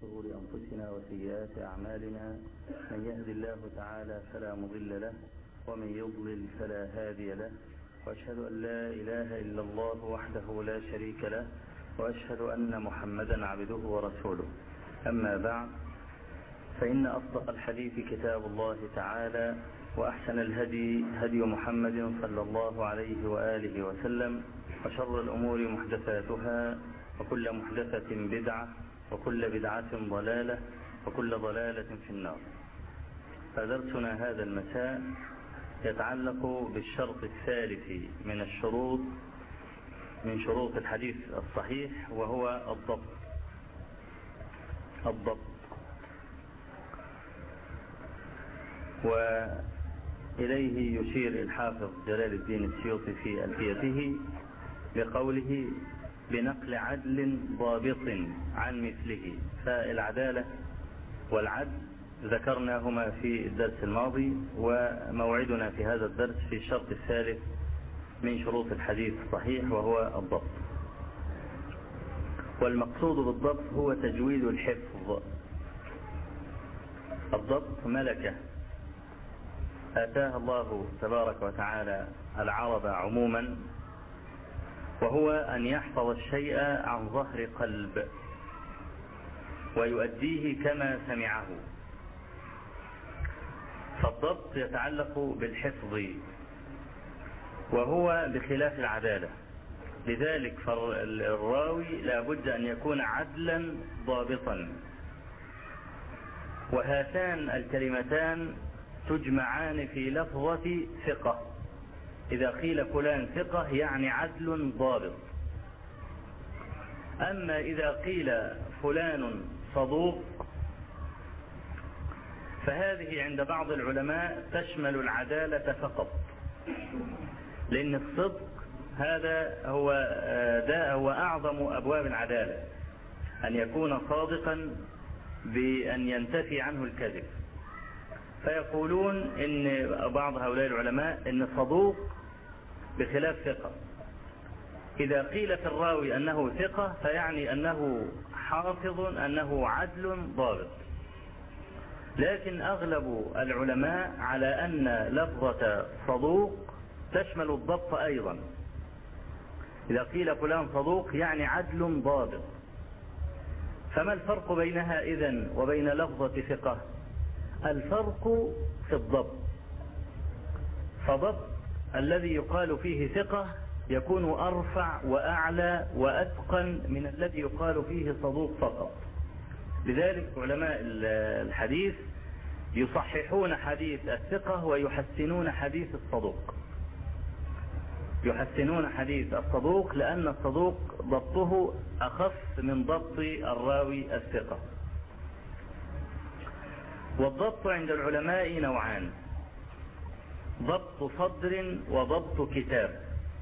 شرور أنفسنا وسيئات أعمالنا، من يهد الله تعالى فلا مضل له ومن يضلل فلا هادي له، وأشهد أن لا إله إلا الله وحده لا شريك له، وأشهد أن محمدا عبده ورسوله. أما بعد، فإن أصدق الحديث كتاب الله تعالى، وأحسن الهدي هدي محمد صلى الله عليه وآله وسلم، وشر الأمور محدثاتها، وكل محدثة بدعة، وكل بدعة ضلالة، وكل ضلالة في النار. فدرسنا هذا المساء يتعلق بالشرط الثالث من شروط الحديث الصحيح، وهو الضبط. وإليه يشير الحافظ جلال الدين السيوطي في ألفيته بقوله: بنقل عدل ضابط عن مثله. فالعدالة والعدل ذكرناهما في الدرس الماضي، وموعدنا في هذا الدرس في الشرط الثالث من شروط الحديث الصحيح، وهو الضبط. والمقصود بالضبط هو تجويد الحفظ. الضبط ملكة آتاها الله تبارك وتعالى العرب عموما، وهو أن يحفظ الشيء عن ظهر قلب ويؤديه كما سمعه. فالضبط يتعلق بالحفظ، وهو بخلاف العدالة. لذلك فالراوي لا بد أن يكون عدلا ضابطا، وهاتان الكلمتان تجمعان في لفظة ثقة. إذا قيل فلان ثقة يعني عدل ضابط. أما إذا قيل فلان صدوق فهذه عند بعض العلماء تشمل العدالة فقط، لأن الصدق هذا هو أعظم أبواب العدالة، أن يكون صادقا بأن ينتفي عنه الكذب. فيقولون إن بعض هؤلاء العلماء إن صدوق بخلاف ثقة. إذا قيل في الراوي أنه ثقة فيعني أنه حافظ، أنه عدل ضابط. لكن أغلب العلماء على أن لفظة صدوق تشمل الضبط أيضا. إذا قيل فلان صدوق يعني عدل ضابط. فما الفرق بينها إذن وبين لفظة ثقة؟ الفرق في الضبط. فضبط الذي يقال فيه ثقة يكون أرفع وأعلى وأتقن من الذي يقال فيه صدوق فقط. لذلك علماء الحديث يصححون حديث الثقة ويحسنون حديث الصدوق. يحسنون حديث الصدوق لأن الصدوق ضبطه أخف من ضبط الراوي الثقة. والضبط عند العلماء نوعان: ضبط صدر وضبط كتاب.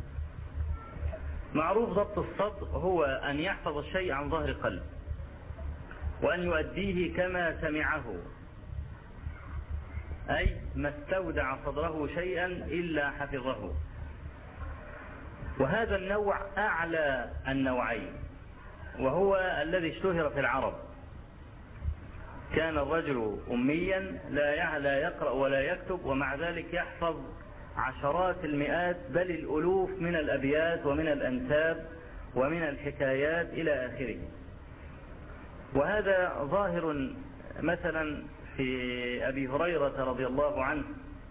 معروف ضبط الصدر هو أن يحفظ الشيء عن ظهر قلب، وأن يؤديه كما سمعه، أي ما استودع صدره شيئا إلا حفظه. وهذا النوع أعلى النوعين، وهو الذي اشتهر في العرب. كان الرجل أميا لا يقرأ ولا يكتب، ومع ذلك يحفظ عشرات المئات بل الألوف من الأبيات ومن الأنساب ومن الحكايات إلى آخره. وهذا ظاهر مثلا في أبي هريرة رضي الله عنه،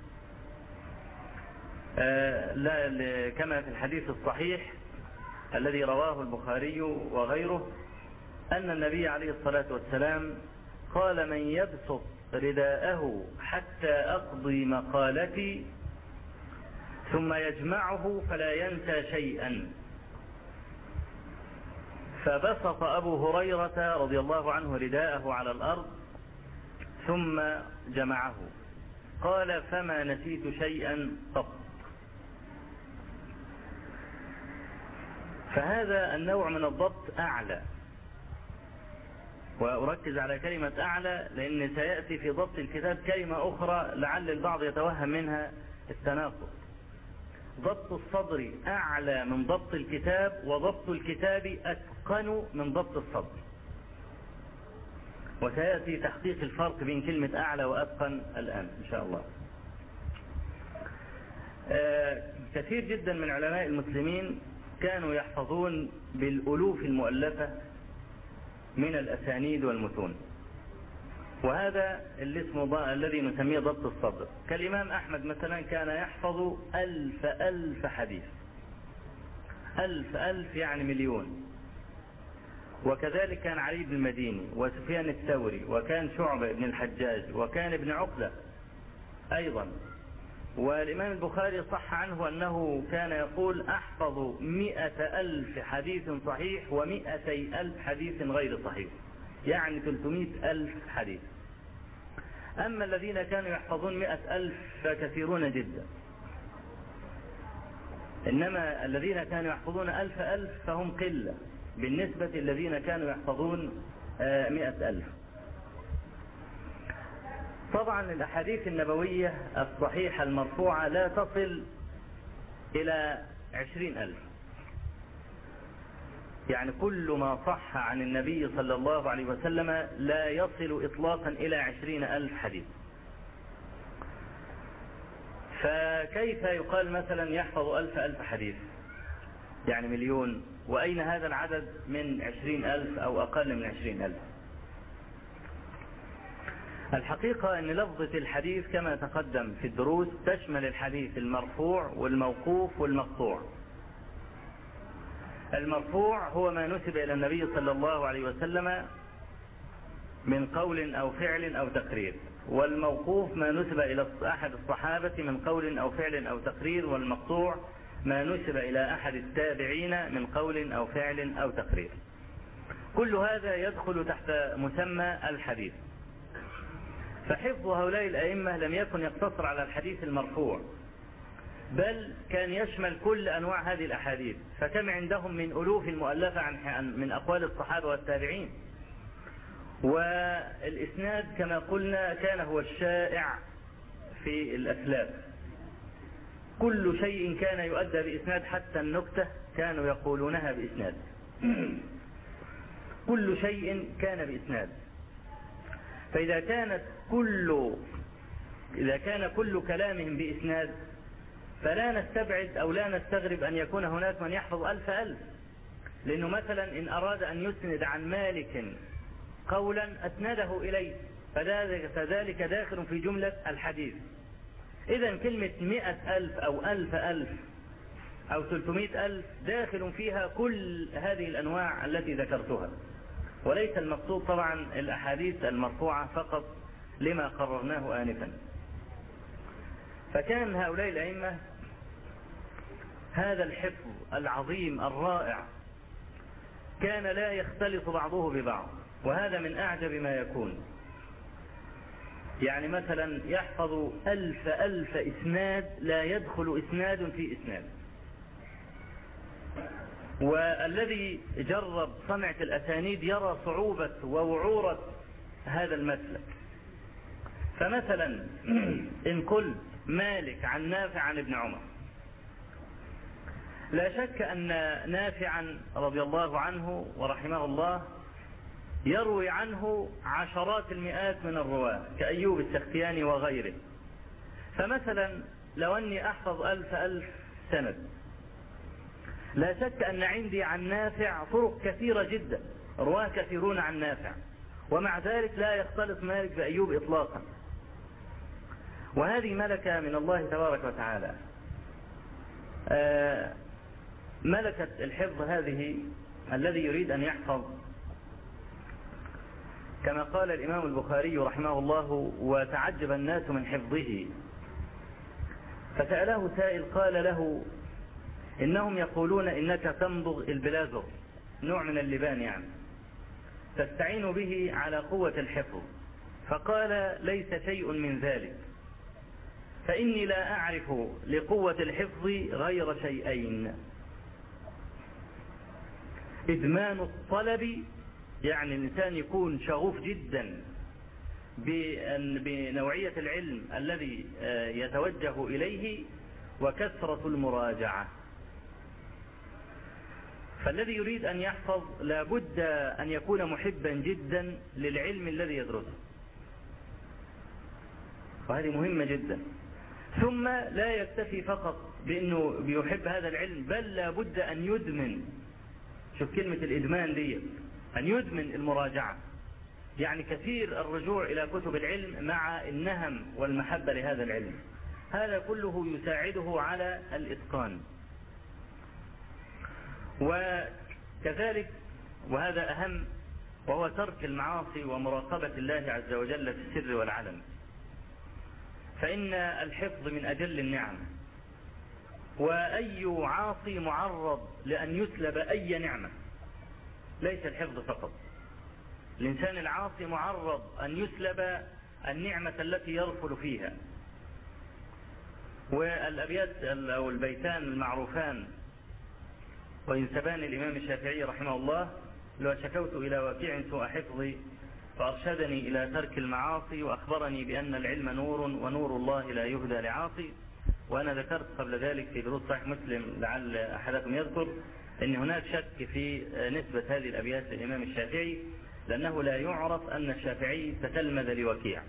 كما في الحديث الصحيح الذي رواه البخاري وغيره، أن النبي عليه الصلاة والسلام قال: من يبسط رداءه حتى أقضي مقالتي ثم يجمعه فلا ينسى شيئا. فبسط أبو هريرة رضي الله عنه رداءه على الأرض ثم جمعه، قال: فما نسيت شيئا قط. فهذا النوع من الضبط أعلى. وأركز على كلمة أعلى لأن سيأتي في ضبط الكتاب كلمة أخرى لعل البعض يتوهم منها التناقض. ضبط الصدر أعلى من ضبط الكتاب، وضبط الكتاب أتقن من ضبط الصدر. وسيأتي تحقيق الفرق بين كلمة أعلى وأتقن الآن إن شاء الله. كثير جدا من علماء المسلمين كانوا يحفظون بالألوف المؤلفة من الأسانيد والمتون، وهذا اللي اسمه الذي نسميه ضبط الصدر. كالإمام أحمد مثلا كان يحفظ 1000 حديث، 1000 يعني مليون. وكذلك كان علي بن المديني وسفيان الثوري وكان شعبة بن الحجاج وكان ابن عقلة أيضا. والإمام البخاري صح عنه أنه كان يقول أحفظ 100,000 حديث صحيح و200,000 حديث غير صحيح، يعني 300,000 حديث. أما الذين كانوا يحفظون 100,000 فكثيرون جدا، إنما الذين كانوا يحفظون 1000 فهم قلة بالنسبة للذين كانوا يحفظون 100,000. طبعا الأحاديث النبوية الصحيحة المرفوعة لا تصل إلى 20,000، يعني كل ما صح عن النبي صلى الله عليه وسلم لا يصل إطلاقا إلى 20,000 حديث. فكيف يقال مثلا يحفظ 1000 حديث يعني مليون؟ وأين هذا العدد من 20,000 أو أقل من 20,000؟ الحقيقة أن لفظة الحديث كما تقدم في الدروس تشمل الحديث المرفوع والموقوف والمقطوع. المرفوع هو ما نسب إلى النبي صلى الله عليه وسلم من قول أو فعل أو تقرير، والموقوف ما نسب إلى أحد الصحابة من قول أو فعل أو تقرير، والمقطوع ما نسب إلى أحد التابعين من قول أو فعل أو تقرير. كل هذا يدخل تحت مسمى الحديث. فحفظ هؤلاء الأئمة لم يكن يقتصر على الحديث المرفوع، بل كان يشمل كل أنواع هذه الأحاديث. فكم عندهم من ألوف مؤلفة من أقوال الصحابة والتابعين. والإسناد كما قلنا كان هو الشائع في الأسلاف، كل شيء كان يؤدى بإسناد، حتى النكتة كانوا يقولونها بإسناد. كل شيء كان بإسناد. فإذا كان كل كلامهم بإسناد فلا نستبعد أو لا نستغرب أن يكون هناك من يحفظ 1000. لأنه مثلا إن أراد أن يسند عن مالك قولا أسنده إليه، فذلك داخل في جملة الحديث. إذن كلمة 100,000 أو 1000 أو 300,000 داخل فيها كل هذه الأنواع التي ذكرتها، وليس المقصود طبعا الأحاديث المرفوعة فقط لما قررناه آنفا. فكان هؤلاء الأئمة هذا الحفظ العظيم الرائع كان لا يختلط بعضه ببعض، وهذا من أعجب ما يكون. يعني مثلا يحفظ 1000 إسناد لا يدخل إسناد في إسناد. والذي جرب صنعة الأسانيد يرى صعوبة ووعورة هذا المسلك. فمثلا إن قلت مالك عن نافع عن ابن عمر، لا شك أن نافعا رضي الله عنه ورحمه الله يروي عنه عشرات المئات من الرواة كأيوب السختياني وغيره. فمثلا لو أني أحفظ 1000 سند، لا شك أن عندي عن نافع طرق كثيرة جدا، رواه كثيرون عن نافع، ومع ذلك لا يختلط مالك بأيوب إطلاقا. وهذه ملكة من الله تبارك وتعالى. ملكة الحفظ هذه الذي يريد أن يحفظ، كما قال الإمام البخاري رحمه الله: وتعجب الناس من حفظه. فسأله سائل قال له: إنهم يقولون إنك تمضغ البلازر، نوع من اللبان يعني، تستعين به على قوة الحفظ. فقال: ليس شيء من ذلك، فإني لا أعرف لقوة الحفظ غير شيئين: إدمان الطلب، يعني الإنسان يكون شغوف جدا بنوعية العلم الذي يتوجه إليه، وكثرة المراجعة. فالذي يريد أن يحفظ لابد أن يكون محبا جدا للعلم الذي يدرسه، وهذه مهمة جدا. ثم لا يكتفي فقط بأنه بيحب هذا العلم، بل لابد أن يدمن. شوف كلمة الإدمان دي، أن يدمن المراجعة، يعني كثير الرجوع إلى كتب العلم مع النهم والمحبة لهذا العلم. هذا كله يساعده على الإتقان. وكذلك وهذا أهم، وهو ترك المعاصي ومراقبة الله عز وجل في السر والعلن. فإن الحفظ من أجل النعم، وأي عاصي معرض لأن يسلب أي نعمة، ليس الحفظ فقط. الإنسان العاصي معرض أن يسلب النعمة التي يرفل فيها. والأبيات أو البيتان المعروفان وينسبان الإمام الشافعي رحمه الله: لو شكوت إلى وكيع سوء حفظي فأرشدني إلى ترك المعاصي وأخبرني بأن العلم نور ونور الله لا يهدى لعاصي. وأنا ذكرت قبل ذلك في دروس صحيح مسلم لعل أحدكم يذكر أن هناك شك في نسبة هذه الأبيات للإمام الشافعي، لأنه لا يعرف أن الشافعي تتلمذ لوكيع،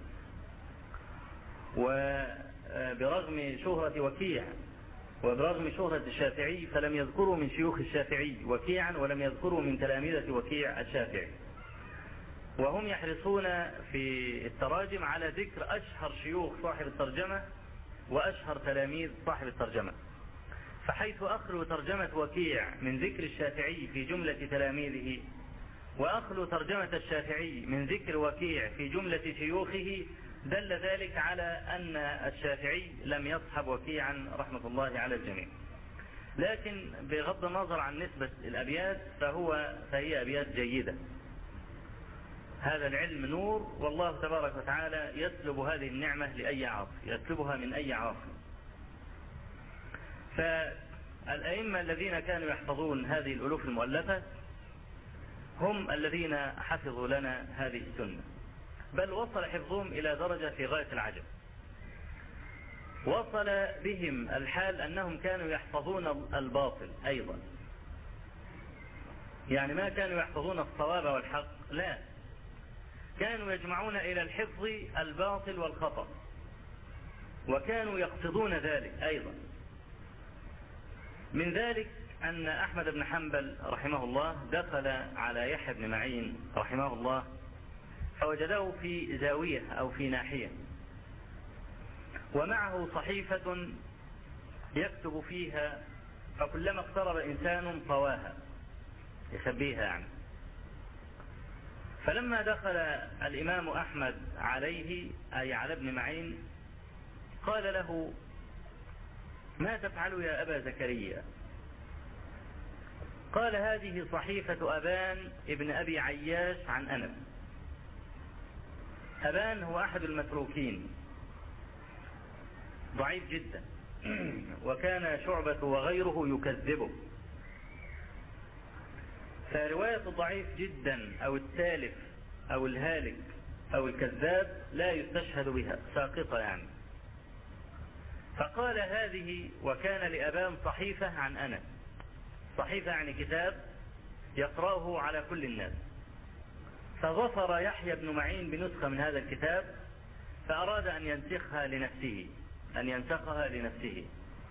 وبرغم شهرة وكيع وبرغم شهرة الشافعي فلم يذكروا من شيوخ الشافعي وكيعا، ولم يذكروا من تلامذة وكيع الشافعي. وهم يحرصون في التراجم على ذكر أشهر شيوخ صاحب الترجمة وأشهر تلاميذ صاحب الترجمة، فحيث أخلو ترجمة وكيع من ذكر الشافعي في جملة تلاميذه، وأخلو ترجمة الشافعي من ذكر وكيع في جملة شيوخه، دل ذلك على أن الشافعي لم يصحب وكيعا رحمة الله على الجميع. لكن بغض النظر عن نسبة الأبيات فهي أبيات جيدة. هذا العلم نور، والله تبارك وتعالى يسلب هذه النعمة لأي عاصي، يسلبها من أي عاصي. فالأئمة الذين كانوا يحفظون هذه الألوف المؤلفة هم الذين حفظوا لنا هذه السنة، بل وصل حفظهم إلى درجة في غاية العجب. وصل بهم الحال أنهم كانوا يحفظون الباطل أيضا، يعني ما كانوا يحفظون الصواب والحق، لا، كانوا يجمعون إلى الحفظ الباطل والخطأ، وكانوا يقصدون ذلك أيضا. من ذلك أن أحمد بن حنبل رحمه الله دخل على يحيى بن معين رحمه الله، فوجده في زاوية أو في ناحية، ومعه صحيفة يكتب فيها، فكلما اقترب إنسان طواها، يخبيها يعني. فلما دخل الإمام أحمد عليه أي على ابن معين قال له: ما تفعل يا أبا زكريا؟ قال: هذه صحيفة أبان ابن أبي عياش عن أنس. أبان هو أحد المتروكين، ضعيف جدا، وكان شعبة وغيره يكذبه. فرواية الضعيف جدا أو التالف أو الهالك أو الكذاب لا يستشهد بها، ساقطة يعني. فقال: هذه، وكان لأبان صحيفة عن أنس، صحيفة يعني كتاب يقرأه على كل الناس. فظفر يحيى بن معين بنسخة من هذا الكتاب، فأراد أن ينسخها لنفسه،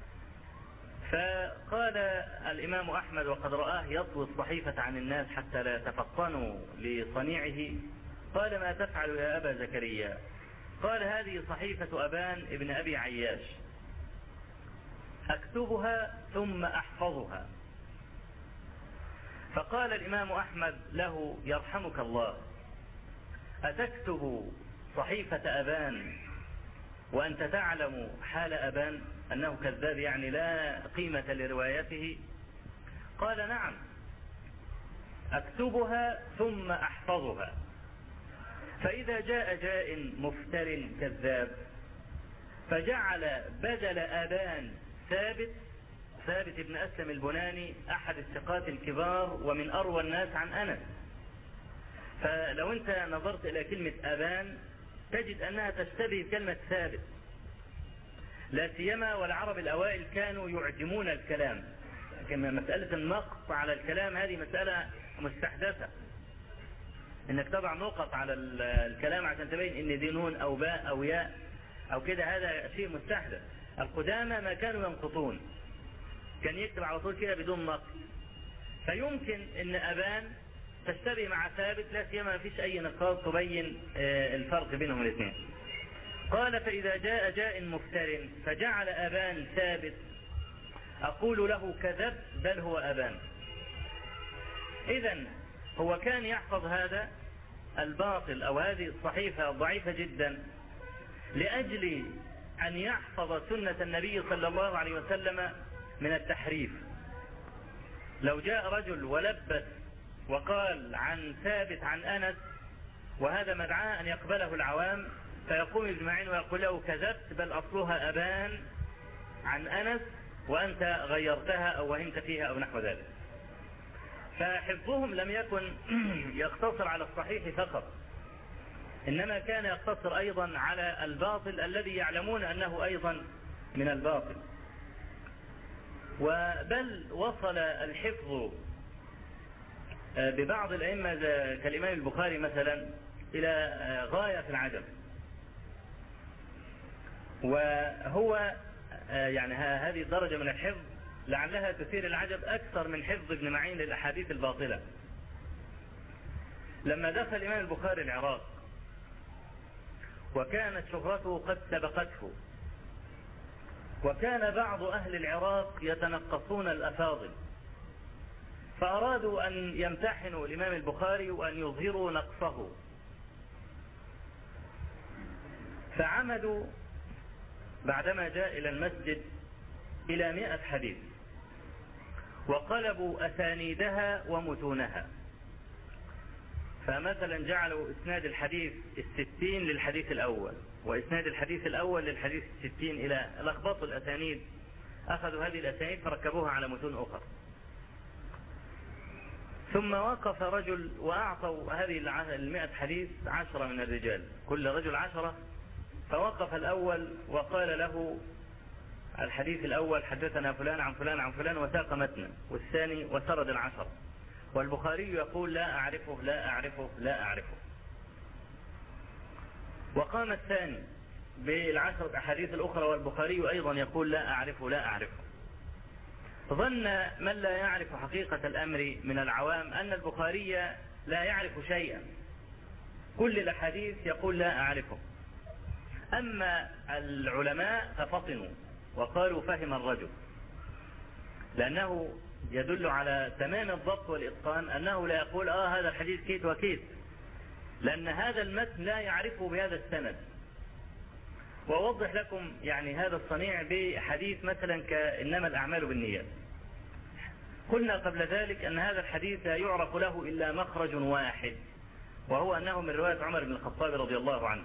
فقال الإمام أحمد وقد رآه يطوي الصحيفة عن الناس حتى لا يتفطنوا لصنيعه، قال: ما تفعل يا أبا زكريا؟ قال: هذه صحيفة أبان ابن أبي عياش، أكتبها ثم أحفظها. فقال الإمام أحمد له: يرحمك الله، أتكتب صحيفة أبان وأنت تعلم حال أبان أنه كذاب، يعني لا قيمة لروايته؟ قال: نعم، أكتبها ثم أحفظها، فإذا جاء جاء مفتر كذاب فجعل بدل أبان ثابت ابن أسلم البناني، أحد الثقات الكبار ومن أروى الناس عن أنس. فلو أنت نظرت إلى كلمة أبان تجد أنها تشتبه كلمة ثابت، لا سيما والعرب الأوائل كانوا يعجمون الكلام، مسألة النقص على الكلام هذه مسألة مستحدثة، انك تضع نقط على الكلام عشان تبين ان دي نون او باء او ياء او كده، هذا شيء مستحدث. القدامى ما كانوا ينقطون، كان يكتب على طول كده بدون نقط. فيمكن ان ابان تشتبه مع ثابت، لا سيما ما فيش اي نقاط تبين الفرق بينهم الاثنين. قال فاذا جاء جاء مفتر فجعل ابان ثابت اقول له كذب بل هو ابان. اذن هو كان يحفظ هذا الباطل او هذه الصحيفة ضعيفة جدا لأجل أن يحفظ سنة النبي صلى الله عليه وسلم من التحريف. لو جاء رجل ولبس وقال عن ثابت عن أنس وهذا مدعاه أن يقبله العوام، فيقوم ابن معين ويقول له كذبت بل أصلها أبان عن أنس وأنت غيرتها أو وهمت فيها أو نحو ذلك. فحفظهم لم يكن يقتصر على الصحيح فقط، إنما كان يقتصر أيضا على الباطل الذي يعلمون أنه أيضا من الباطل. وبل وصل الحفظ ببعض الأئمة كالإمام البخاري مثلا إلى غاية في العجب، وهو يعني هذه الدرجة من الحفظ لعلها تثير العجب أكثر من حفظ ابن معين للأحاديث الباطلة. لما دخل الإمام البخاري العراق وكانت شهرته قد سبقته، وكان بعض أهل العراق يتنقصون الأفاضل، فأرادوا أن يمتحنوا الإمام البخاري وأن يظهروا نقصه، فعمدوا بعدما جاء إلى المسجد إلى 100 حديث وقلبوا أسانيدها ومتونها. فمثلا جعلوا إسناد الحديث 60 للحديث الأول وإسناد الحديث الأول للحديث 60، إلى لخبطوا الأسانيد، أخذوا هذه الأسانيد فركبوها على متون أخرى. ثم وقف رجل وأعطوا هذه 100 حديث 10 من الرجال، كل رجل 10، فوقف الأول وقال له الحديث الأول حدثنا فلان عن فلان عن فلان وساق متنا، والثاني وسرد 10، والبخاري يقول لا أعرفه لا أعرفه لا أعرفه. وقام الثاني ب10 أحاديث الأخرى والبخاري أيضا يقول لا أعرفه لا أعرفه. ظن من لا يعرف حقيقة الأمر من العوام أن البخاري لا يعرف شيئا، كل الأحاديث يقول لا أعرفه. أما العلماء ففطنوا وقالوا فهم الرجل، لأنه يدل على تمام الضبط والإتقان أنه لا يقول هذا الحديث كيت وكيت، لأن هذا المتن لا يعرفه بهذا السند. وأوضح لكم يعني هذا الصنيع بحديث مثلا كإنما الأعمال بالنيات. قلنا قبل ذلك أن هذا الحديث لا يعرف له إلا مخرج واحد، وهو أنه من رواية عمر بن الخطاب رضي الله عنه.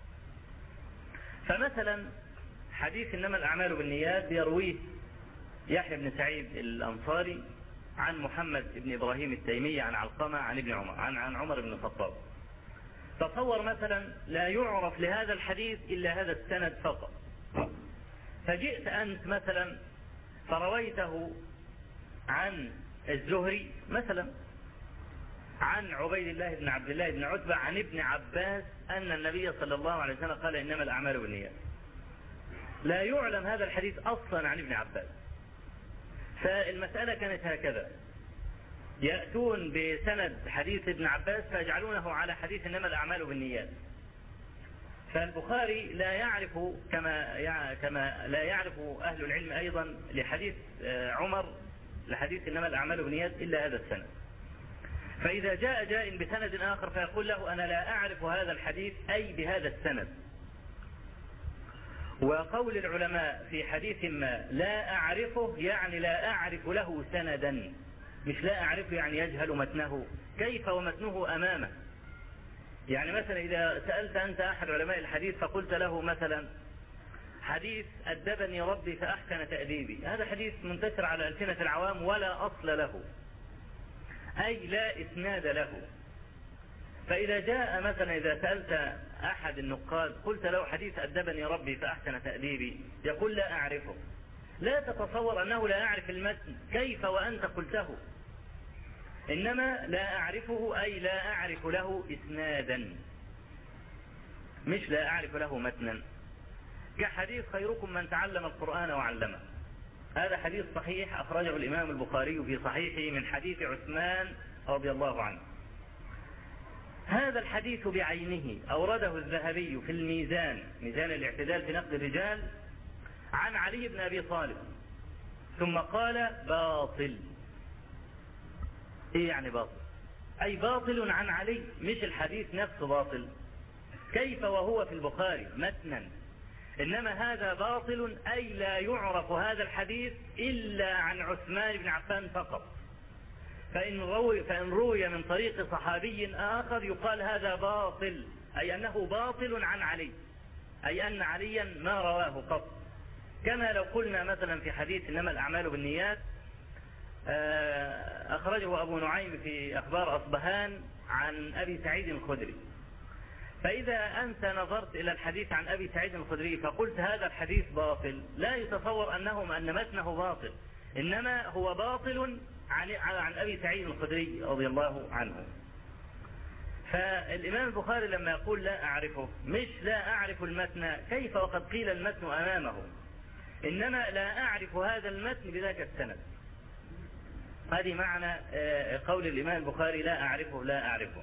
فمثلا حديث إنما الأعمال بالنيات يرويه يحيى بن سعيد الأنصاري عن محمد بن إبراهيم التيمي عن علقمة عن ابن عمر عن عمر بن الخطاب. تصور مثلا لا يعرف لهذا الحديث إلا هذا السند فقط، فجئت أنت مثلا فرويته عن الزهري مثلا عن عبيد الله بن عبد الله بن عتبة عن ابن عباس أن النبي صلى الله عليه وسلم قال إنما الأعمال بالنيات. لا يعلم هذا الحديث أصلا عن ابن عباس. فالمسألة كانت هكذا، يأتون بسند حديث ابن عباس فيجعلونه على حديث إنما الأعمال بالنيات. فالبخاري لا يعرف كما لا يعرف أهل العلم أيضا لحديث عمر لحديث إنما الأعمال بالنيات إلا هذا السند. فإذا جاء جاء بسند آخر فيقول له أنا لا أعرف هذا الحديث أي بهذا السند. وقول العلماء في حديث ما لا أعرفه يعني لا أعرف له سندا، مش لا أعرفه يعني يجهل متنه، كيف ومتنه أمامه. يعني مثلا إذا سألت أنت أحد علماء الحديث فقلت له مثلا حديث أدبني ربي فأحسن تأديبي، هذا حديث منتشر على ألسنة العوام ولا أصل له، أي لا إسناد له. فإذا جاء مثلا إذا سألت أحد النقاد قلت له حديث أدبني ربي فأحسن تأديبي، يقول لا أعرفه. لا تتصور أنه لا يعرف المتن، كيف وأنت قلته؟ إنما لا أعرفه أي لا أعرف له إسنادا، مش لا أعرف له متنا. كحديث خيركم من تعلم القرآن وعلمه، هذا حديث صحيح أخرجه الإمام البخاري في صحيحه من حديث عثمان رضي الله عنه. هذا الحديث بعينه أورده الذهبي في الميزان، ميزان الاعتدال في نقد الرجال، عن علي بن أبي طالب، ثم قال باطل. إيه يعني باطل؟ أي باطل عن علي، مش الحديث نفسه باطل، كيف وهو في البخاري متنا، إنما هذا باطل أي لا يعرف هذا الحديث إلا عن عثمان بن عفان فقط. فإن روي من طريق صحابي آخر يقال هذا باطل، أي أنه باطل عن علي، أي أن عليا ما رواه قط. كما لو قلنا مثلا في حديث إنما الأعمال بالنيات، أخرجه أبو نعيم في أخبار أصبهان عن أبي سعيد الخدري، فإذا أنت نظرت إلى الحديث عن أبي سعيد الخدري فقلت هذا الحديث باطل، لا يتصور أن متنه باطل، إنما هو باطل عن أبي سعيد الخدري رضي الله عنه. فالإمام البخاري لما يقول لا أعرفه، مش لا أعرف المتن كيف وقد قيل المتن أمامه، إنما لا أعرف هذا المتن بذاك السند. هذه معنى قول الإمام البخاري لا أعرفه لا أعرفه،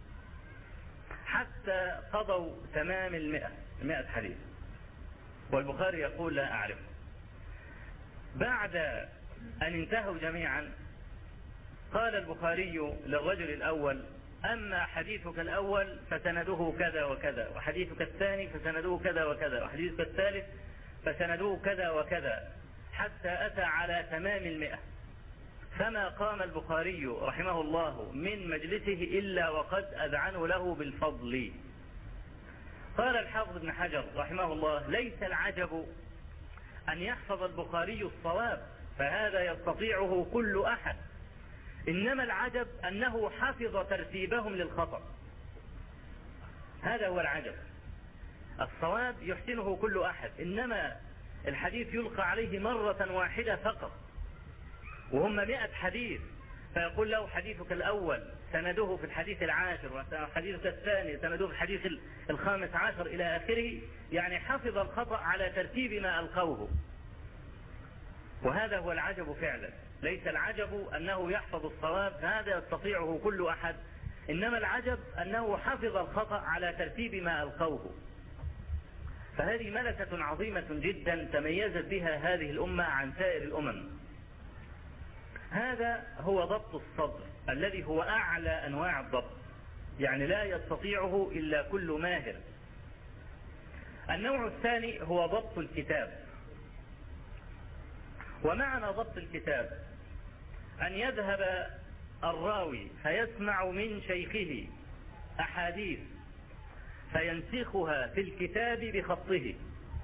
حتى قضوا تمام 100 حديث والبخاري يقول لا أعرفه. بعد أن انتهوا جميعا قال البخاري للرجل الأول أما حديثك الأول فسنده كذا وكذا، وحديثك الثاني فسنده كذا وكذا، وحديثك الثالث فسنده كذا وكذا، حتى أتى على تمام 100. فما قام البخاري رحمه الله من مجلسه إلا وقد أذعنوا له بالفضل. قال الحافظ ابن حجر رحمه الله ليس العجب أن يحفظ البخاري الصواب، فهذا يستطيعه كل أحد، إنما العجب أنه حفظ ترتيبهم للخطأ، هذا هو العجب. الصواب يحسنه كل أحد، إنما الحديث يلقى عليه مرة واحدة فقط، وهم 100 حديث، فيقول له حديثك الأول سنده في الحديث 10، وحديثك الثاني سنده في الحديث 15 إلى آخره، يعني حفظ الخطأ على ترتيب ما ألقوه، وهذا هو العجب فعلا. ليس العجب أنه يحفظ الصواب، هذا يستطيعه كل أحد، إنما العجب أنه حفظ الخطأ على ترتيب ما ألقوه. فهذه ملكة عظيمة جدا تميزت بها هذه الأمة عن سائر الأمم. هذا هو ضبط الصدر الذي هو أعلى أنواع الضبط، يعني لا يستطيعه إلا كل ماهر. النوع الثاني هو ضبط الكتاب. ومعنى ضبط الكتاب أن يذهب الراوي فيسمع من شيخه أحاديث فينسخها في الكتاب بخطه،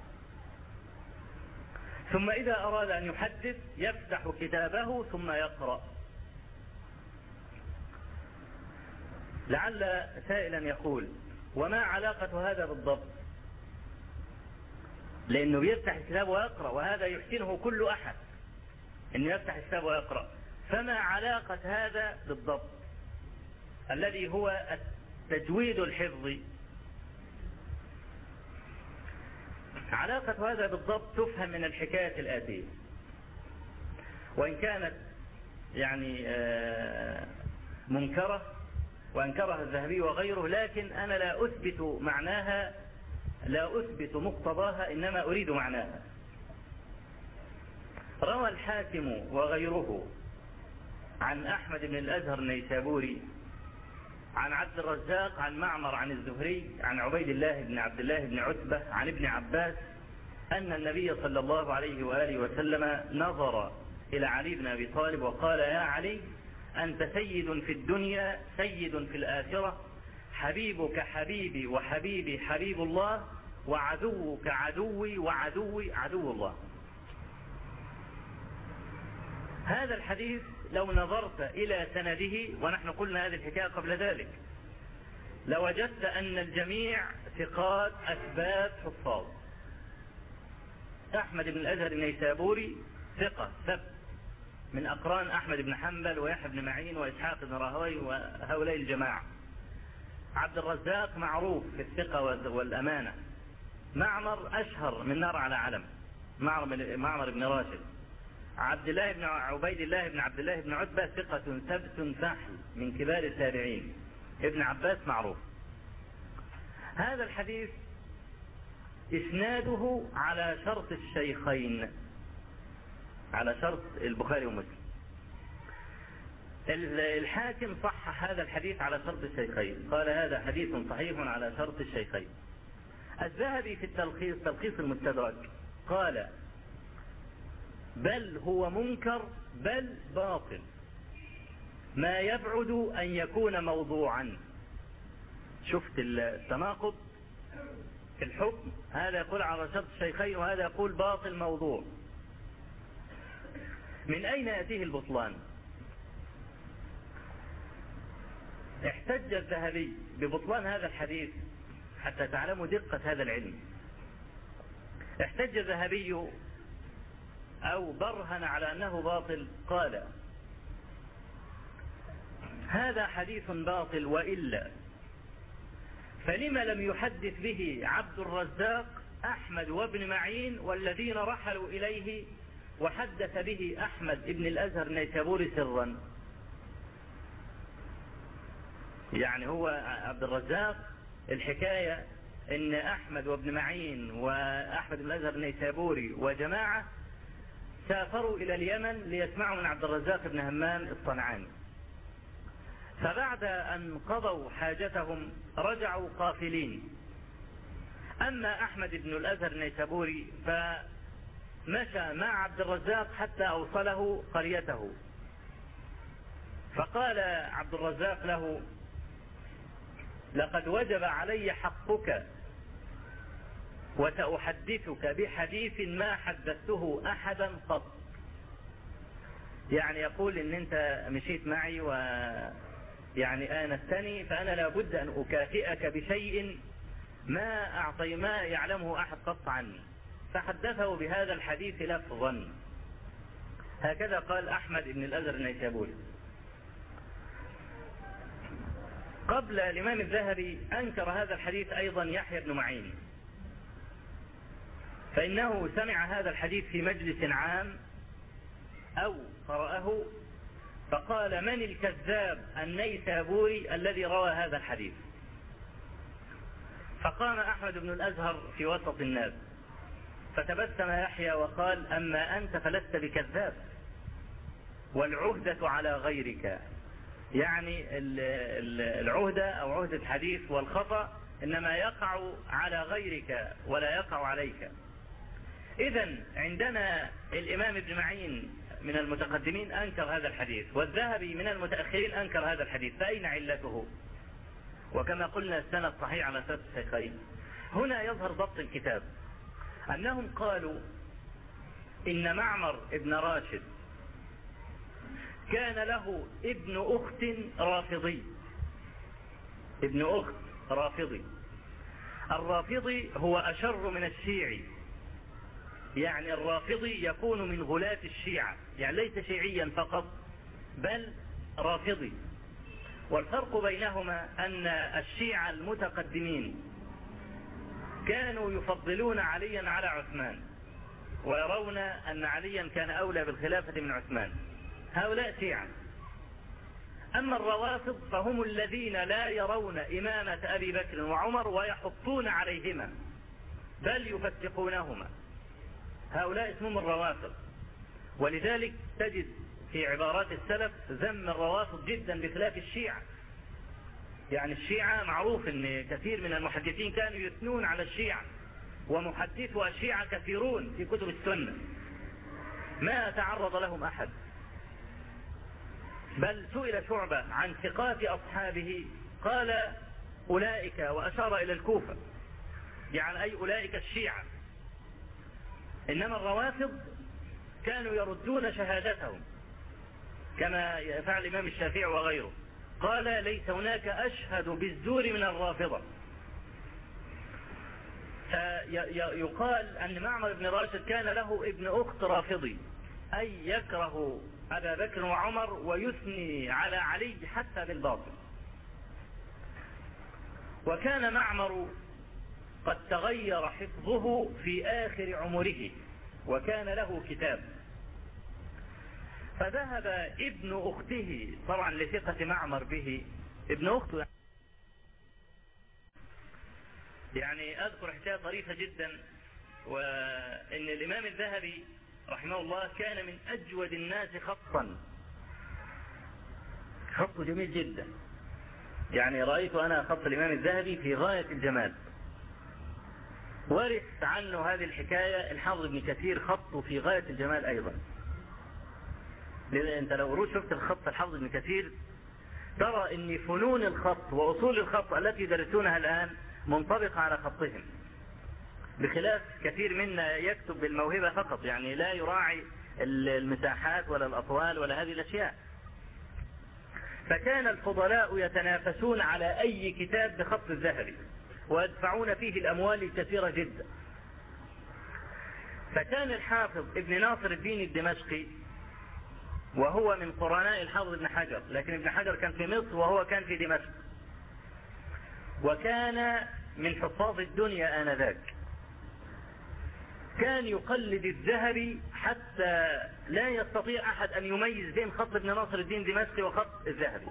ثم إذا أراد أن يحدث يفتح كتابه ثم يقرأ. لعل سائلا يقول وما علاقة هذا بالضبط؟ لأنه يفتح الكتاب ويقرأ، وهذا يحسنه كل أحد أنه يفتح الكتاب ويقرأ، فما علاقة هذا بالضبط الذي هو التجويد الحفظي؟ علاقة هذا بالضبط تفهم من الحكاية الآتية، وإن كانت يعني منكرة وأنكرها الذهبي وغيره، لكن أنا لا أثبت معناها، لا أثبت مقتضاها، إنما أريد معناها. روى الحاكم وغيره عن أحمد بن الأزهر النيسابوري عن عبد الرزاق عن معمر عن الزهري عن عبيد الله بن عبد الله بن عتبة عن ابن عباس أن النبي صلى الله عليه وآله وسلم نظر إلى علي بن أبي طالب وقال يا علي أنت سيد في الدنيا سيد في الآخرة، حبيبك حبيبي وحبيبي حبيب الله، وعدوك عدوي وعدوي عدو الله. هذا الحديث لو نظرت إلى سنده، ونحن قلنا هذه الحكاية قبل ذلك، لوجدت أن الجميع ثقات أثبات حفاظ، أحمد بن الأزهر النيسابوري ثقة ثبت من أقران أحمد بن حنبل ويحيى بن معين وإسحاق بن راهوي وهؤلاء الجماعة. عبد الرزاق معروف في الثقة والأمانة. معمر أشهر من نار على علم، معمر بن راشد. عبيد الله بن عبد الله بن عتبة ثقة ثبت فحل من كبار التابعين. ابن عباس معروف. هذا الحديث إسناده على شرط الشيخين، على شرط البخاري ومسلم. الحاكم صحح هذا الحديث على شرط الشيخين، قال هذا حديث صحيح على شرط الشيخين. الذهبي في تلخيص المستدرك قال بل هو منكر بل باطل، ما يبعد أن يكون موضوعا. شفت التناقض في الحكم، هذا يقول على شرط الشيخين وهذا يقول باطل موضوع. من أين يأتيه البطلان؟ احتج الذهبي ببطلان هذا الحديث حتى تعلموا دقة هذا العلم. احتج الذهبي أو برهن على أنه باطل، قال هذا حديث باطل، وإلا فلما لم يحدث به عبد الرزاق أحمد وابن معين والذين رحلوا إليه، وحدث به أحمد ابن الأزهر النيسابوري سرا. يعني هو عبد الرزاق الحكاية ان أحمد وابن معين وأحمد بن الأزهر النيسابوري وجماعة سافروا إلى اليمن ليسمعوا من عبد الرزاق بن همام الصنعاني، فبعد أن قضوا حاجتهم رجعوا قافلين. أما أحمد بن الأزهر النيسابوري فمشى مع عبد الرزاق حتى أوصله قريته، فقال عبد الرزاق له لقد وجب علي حقك، وسأحدثك بحديث ما حدثته أحدا قط. يعني يقول إن أنت مشيت معي ويعني آنستني، فأنا لابد أن أكافئك بشيء ما يعلمه أحد قط عني. فحدثه بهذا الحديث لفظا. هكذا قال أحمد بن الأزهر النيسابوري. قبل الإمام الذهبي أنكر هذا الحديث أيضا يحيى بن معين، فإنه سمع هذا الحديث في مجلس عام أو قرأه، فقال من الكذاب النيسابوري الذي روى هذا الحديث؟ فقام أحمد بن الأزهر في وسط الناس فتبسم يحيى وقال أما أنت فلست بكذاب، والعهدة على غيرك. يعني العهدة أو عهدة الحديث والخطأ إنما يقع على غيرك ولا يقع عليك. إذن عندنا الإمام ابن معين من المتقدمين أنكر هذا الحديث، والذهبي من المتأخرين أنكر هذا الحديث، فأين علته؟ وكما قلنا السند صحيح على سند الشيخين. هنا يظهر ضبط الكتاب، أنهم قالوا إن معمر ابن راشد كان له ابن أخت رافضي، ابن أخت رافضي. الرافضي هو أشر من الشيعي، يعني الرافضي يكون من غلاة الشيعة، يعني ليس شيعيا فقط بل رافضي. والفرق بينهما أن الشيعة المتقدمين كانوا يفضلون عليا على عثمان، ويرون أن عليا كان أولى بالخلافة من عثمان، هؤلاء شيعة. أما الروافض فهم الذين لا يرون إمامة أبي بكر وعمر ويحطون عليهما بل يفتقونهما، هؤلاء اسمهم الروافض. ولذلك تجد في عبارات السلف ذم الروافض جدا بخلاف الشيعة. يعني الشيعة معروف أن كثير من المحدثين كانوا يثنون على الشيعة، ومحدثو الشيعة كثيرون في كتب السنة ما تعرض لهم أحد. بل سئل شعبة عن ثقات أصحابه قال أولئك، وأشار إلى الكوفة، يعني أي أولئك الشيعة. إنما الروافض كانوا يردون شهادتهم كما يفعل الإمام الشافعي وغيره، قال ليس هناك أشهد بالزور من الرافضة. فيقال أن معمر بن راشد كان له ابن أخت رافضي، أي يكره أبا بكر وعمر ويثني على علي حتى بالباطل. وكان معمر قد تغير حفظه في آخر عمره، وكان له كتاب، فذهب ابن أخته طبعا لثقة معمر به، ابن أخته يعني أذكر حكاية طريفة جدا، وإن الإمام الذهبي رحمه الله كان من أجود الناس خطا، خطه جميل جدا، يعني رأيت أنا خط الإمام الذهبي في غاية الجمال. ورث عنه هذه الحكاية الحافظ ابن كثير خطه في غاية الجمال أيضا. أنت لو شفت الخط الحافظ ابن كثير ترى أن فنون الخط وأصول الخط التي يدرسونها الآن منطبقة على خطهم، بخلاف كثير منا يكتب بالموهبة فقط، يعني لا يراعي المساحات ولا الأطوال ولا هذه الأشياء. فكان الفضلاء يتنافسون على أي كتاب بخط الذهبي ويدفعون فيه الأموال الكثيرة جدا. فكان الحافظ ابن ناصر الدين الدمشقي وهو من قرناء الحافظ ابن حجر، لكن ابن حجر كان في مصر وهو كان في دمشق، وكان من حفاظ الدنيا آنذاك، كان يقلد الذهبي حتى لا يستطيع أحد أن يميز بين خط ابن ناصر الدين الدمشقي وخط الذهبي.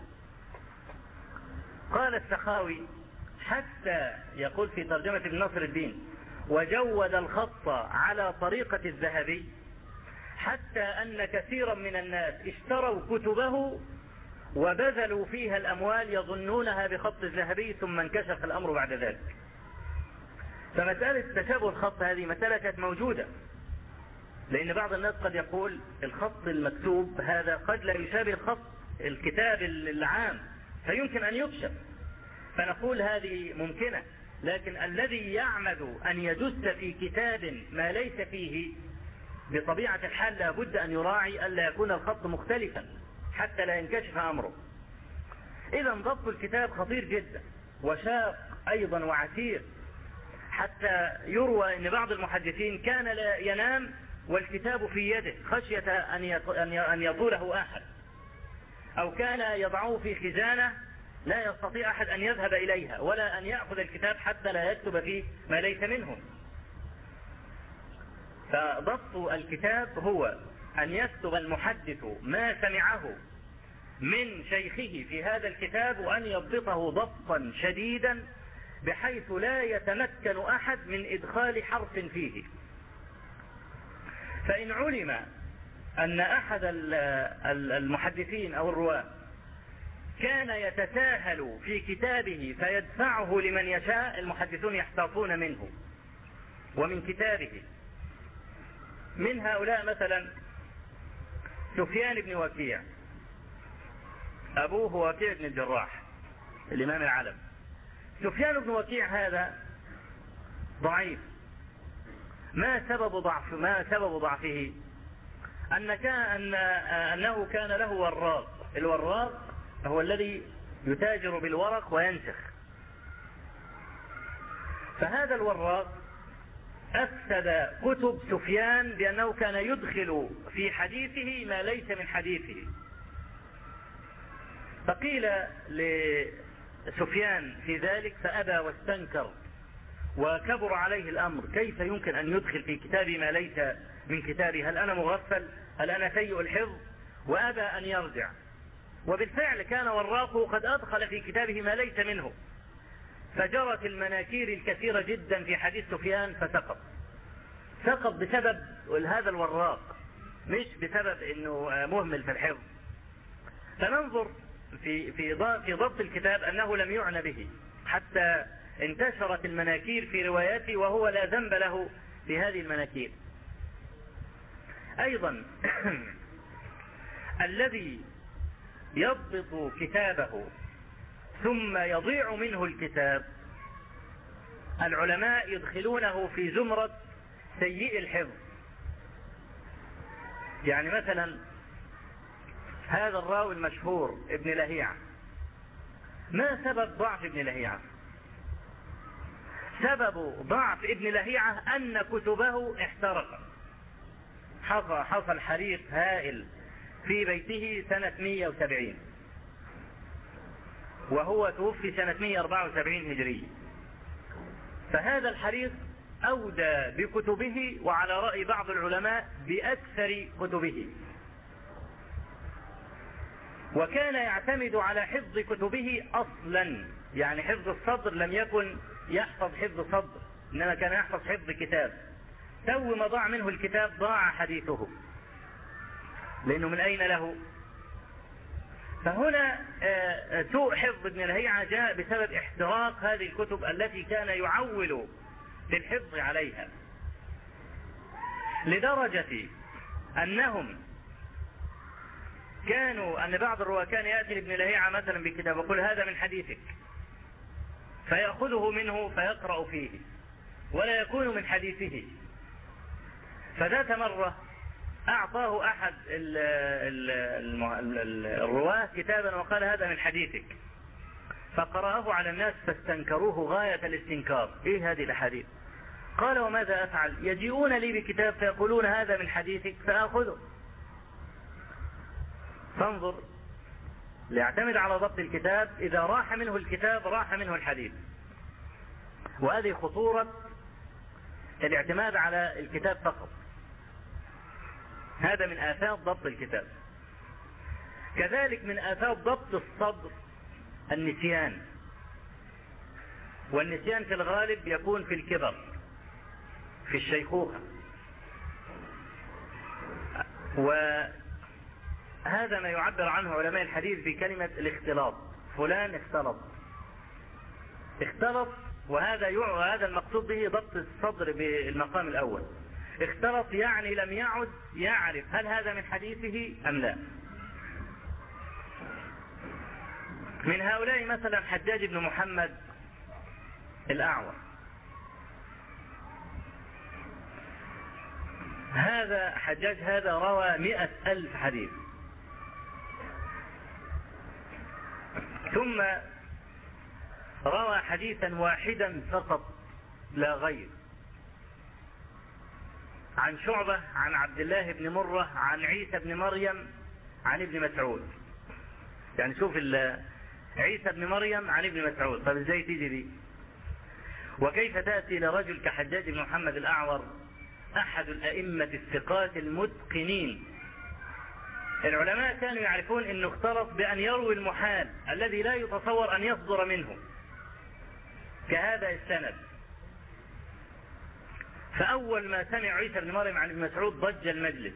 قال السخاوي حتى يقول في ترجمة ابن ناصر الدين: وجود الخط على طريقة الذهبي حتى أن كثيرا من الناس اشتروا كتبه وبذلوا فيها الأموال يظنونها بخط الذهبي، ثم انكشف الأمر بعد ذلك. فمسألة تشابه الخط هذه مسألة كانت موجودة، لأن بعض الناس قد يقول الخط المكتوب هذا قد لا يشابه الخط الكتاب العام فيمكن أن يكشف، فنقول هذه ممكنة، لكن الذي يعمد أن يدس في كتاب ما ليس فيه بطبيعة الحال لابد أن يراعي ألا يكون الخط مختلفا حتى لا ينكشف أمره. إذا ضبط الكتاب خطير جدا وشاق أيضا وعسير، حتى يروى أن بعض المحدثين كان لا ينام والكتاب في يده خشية أن يطوله أحد، أو كان يضعه في خزانة لا يستطيع أحد أن يذهب إليها ولا أن يأخذ الكتاب حتى لا يكتب فيه ما ليس منه. فضبط الكتاب هو أن يكتب المحدث ما سمعه من شيخه في هذا الكتاب، وأن يضبطه ضبطا شديدا بحيث لا يتمكن أحد من إدخال حرف فيه. فإن علم أن أحد المحدثين أو الرواة كان يتساهل في كتابه فيدفعه لمن يشاء، المحدثون يحتاطون منه ومن كتابه. من هؤلاء مثلا سفيان بن وكيع، أبوه وكيع بن الجراح الإمام العالم. سفيان بن وكيع هذا ضعيف. ما سبب ضعفه؟ أنه كان له وراق. الوراق هو الذي يتاجر بالورق وينسخ. فهذا الوراق أفسد كتب سفيان بأنه كان يدخل في حديثه ما ليس من حديثه. فقيل لسفيان في ذلك فأبى واستنكر وكبر عليه الأمر، كيف يمكن أن يدخل في كتابي ما ليس من كتابي؟ هل أنا مغفل؟ هل أنا سيء الحفظ؟ وأبى أن يرجع. وبالفعل كان وراقه قد أدخل في كتابه ما ليس منه، فجرت المناكير الكثيرة جدا في حديث سفيان فسقط بسبب هذا الوراق، مش بسبب أنه مهمل في الحفظ. فننظر في ضبط الكتاب أنه لم يعنى به حتى انتشرت المناكير في رواياته وهو لا ذنب له في هذه المناكير. أيضا الذي يضبط كتابه ثم يضيع منه الكتاب، العلماء يدخلونه في زمرة سيء الحفظ. يعني مثلا هذا الراوي المشهور ابن لهيعة، ما سبب ضعف ابن لهيعة؟ سبب ضعف ابن لهيعة أن كتبه احترقت. حصل حريق هائل في بيته سنة 170، وهو توفي سنة 174 هجرية. فهذا الحريق أودى بكتبه، وعلى رأي بعض العلماء بأكثر كتبه، وكان يعتمد على حفظ كتبه أصلا. يعني حفظ الصدر لم يكن يحفظ حفظ صدر، إنما كان يحفظ حفظ كتاب. تو ما ضاع منه الكتاب ضاع حديثه، لأنه من أين له؟ فهنا سوء حفظ ابن لهيعة جاء بسبب احتراق هذه الكتب التي كان يعول للحفظ عليها، لدرجة أنهم أن بعض الرواة كان يأتي لابن لهيعة مثلا بكتاب ويقول هذا من حديثك، فيأخذه منه فيقرأ فيه ولا يكون من حديثه. فذات مرة أعطاه أحد الرواة كتابا وقال هذا من حديثك، فقرأه على الناس فاستنكروه غاية الاستنكار. إيه هذه الأحاديث؟ قال وماذا أفعل؟ يجيئون لي بكتاب فيقولون هذا من حديثك فأخذه. فانظر، ليعتمد على ضبط الكتاب، إذا راح منه الكتاب راح منه الحديث. وهذه خطورة الاعتماد على الكتاب فقط، هذا من آفات ضبط الكتاب. كذلك من آفات ضبط الصدر النسيان، والنسيان في الغالب يكون في الكبر، في الشيخوخة. وهذا ما يعبر عنه علماء الحديث بكلمة الاختلاط. فلان اختلط، وهذا المقصود به ضبط الصدر بالمقام الأول. اختلط يعني لم يعد يعرف هل هذا من حديثه أم لا. من هؤلاء مثلا حجاج بن محمد الأعور. هذا حجاج هذا روى 100,000 حديث، ثم روى حديثا واحدا فقط لا غير، عن شعبة عن عبد الله بن مرة عن عيسى بن مريم عن ابن مسعود. يعني شوف عيسى بن مريم عن ابن مسعود، طب ازاي تيجي دي؟ وكيف تأتي لرجل كحجاج بن محمد الأعور أحد الأئمة الثقات المتقنين؟ العلماء كانوا يعرفون أنه اختلط بأن يروي المحال الذي لا يتصور أن يصدر منه، كهذا السند. فأول ما سمع عيسى بن مريم عن ابن مسعود ضج المجلس.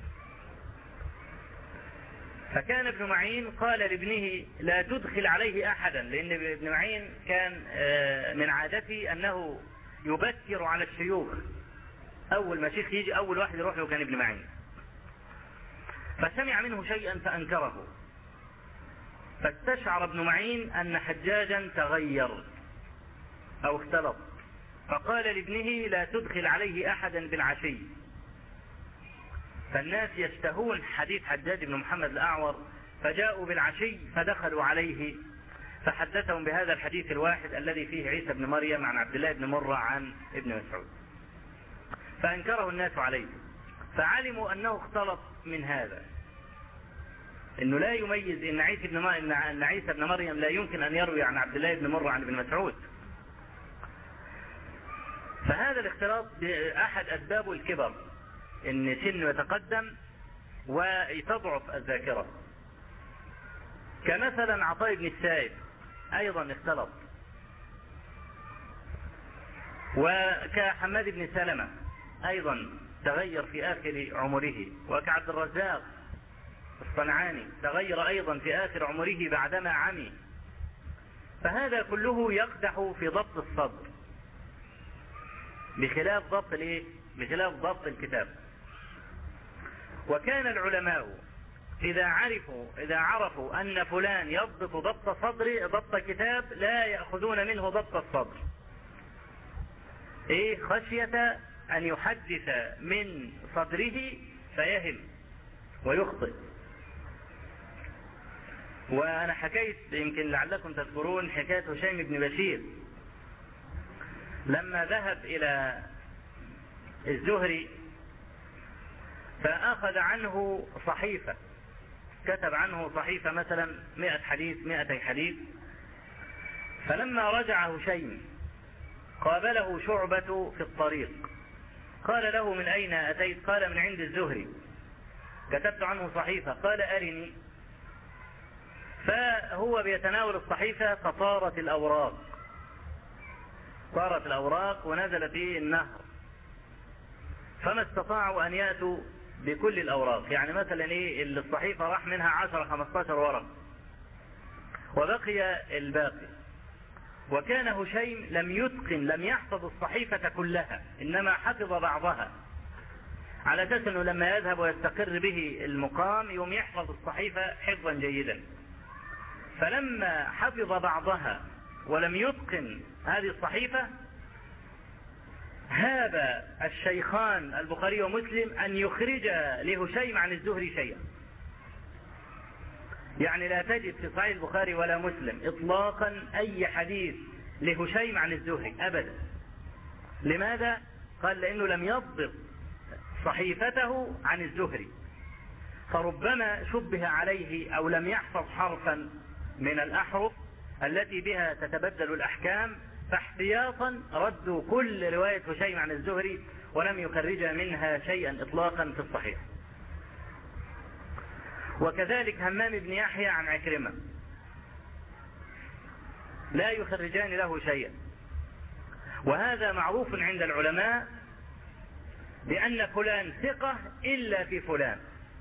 فكان ابن معين قال لابنه لا تدخل عليه أحدا، لأن ابن معين كان من عادته أنه يبكر على الشيوخ، أول ما شيخ يجي أول واحد يروح له كان ابن معين. فسمع منه شيئا فأنكره، فاستشعر ابن معين أن حجاجا تغير أو اختلط، فقال لابنه لا تدخل عليه أحدا بالعشي. فالناس يشتهون حديث حجاج بن محمد الأعور، فجاءوا بالعشي فدخلوا عليه فحدثهم بهذا الحديث الواحد الذي فيه عيسى بن مريم عن عبد الله بن مرة عن ابن مسعود، فأنكره الناس عليه. فعلموا أنه اختلط من هذا، أنه لا يميز أن عيسى بن مريم لا يمكن أن يروي عن عبد الله بن مرة عن ابن مسعود. فهذا الاختلاط أحد أسبابه الكبر، أن سنه يتقدم وتضعف الذاكرة. كمثلا عطاء بن السائب أيضا اختلط، وكحماد بن سلمة أيضا تغير في آخر عمره، وكعبد الرزاق الصنعاني تغير أيضا في آخر عمره بعدما عمي. فهذا كله يقدح في ضبط الصدر، بخلاف ضبط الكتاب. وكان العلماء إذا عرفوا أن فلان يضبط ضبط كتاب لا يأخذون منه ضبط الصدر، خشية أن يحدث من صدره فيهم ويخطئ. وأنا حكيت، يمكن لعلكم تذكرون، حكاية هشيم بن بشير لما ذهب إلى الزهري فأخذ عنه صحيفة، كتب عنه صحيفة مثلا 100 حديث 200 حديث. فلما رجع هشيم قابله شعبة في الطريق، قال له: من أين أتيت؟ قال: من عند الزهري، كتبت عنه صحيفة. قال: أرني. فهو بيتناول الصحيفة فطارت الأوراق، طارت الأوراق ونزل في النهر، فما استطاعوا أن يأتوا بكل الأوراق. يعني مثلا الصحيفة راح منها 10-15 ورق وبقي الباقي. وكان هشيم لم يتقن، لم يحفظ الصحيفة كلها، إنما حفظ بعضها، على أساس أنه لما يذهب ويستقر به المقام يوم يحفظ الصحيفة حفظا جيدا. فلما حفظ بعضها ولم يتقن هذه الصحيفة هاب الشيخان البخاري ومسلم أن يخرج لهشيم عن الزهري شيئا. يعني لا تجد في صحيح البخاري ولا مسلم إطلاقا أي حديث لهشيم عن الزهري أبدا. لماذا؟ قال: لأنه لم يضبط صحيفته عن الزهري، فربما شبه عليه أو لم يحفظ حرفا من الأحرف التي بها تتبدل الأحكام، فاحتياطا ردوا كل رواية هشيم عن الزهري ولم يخرج منها شيئا إطلاقا في الصحيح. وكذلك همام بن يحيى عن عكرمة لا يخرجان له شيئا. وهذا معروف عند العلماء بأن فلان ثقة إلا في فلان.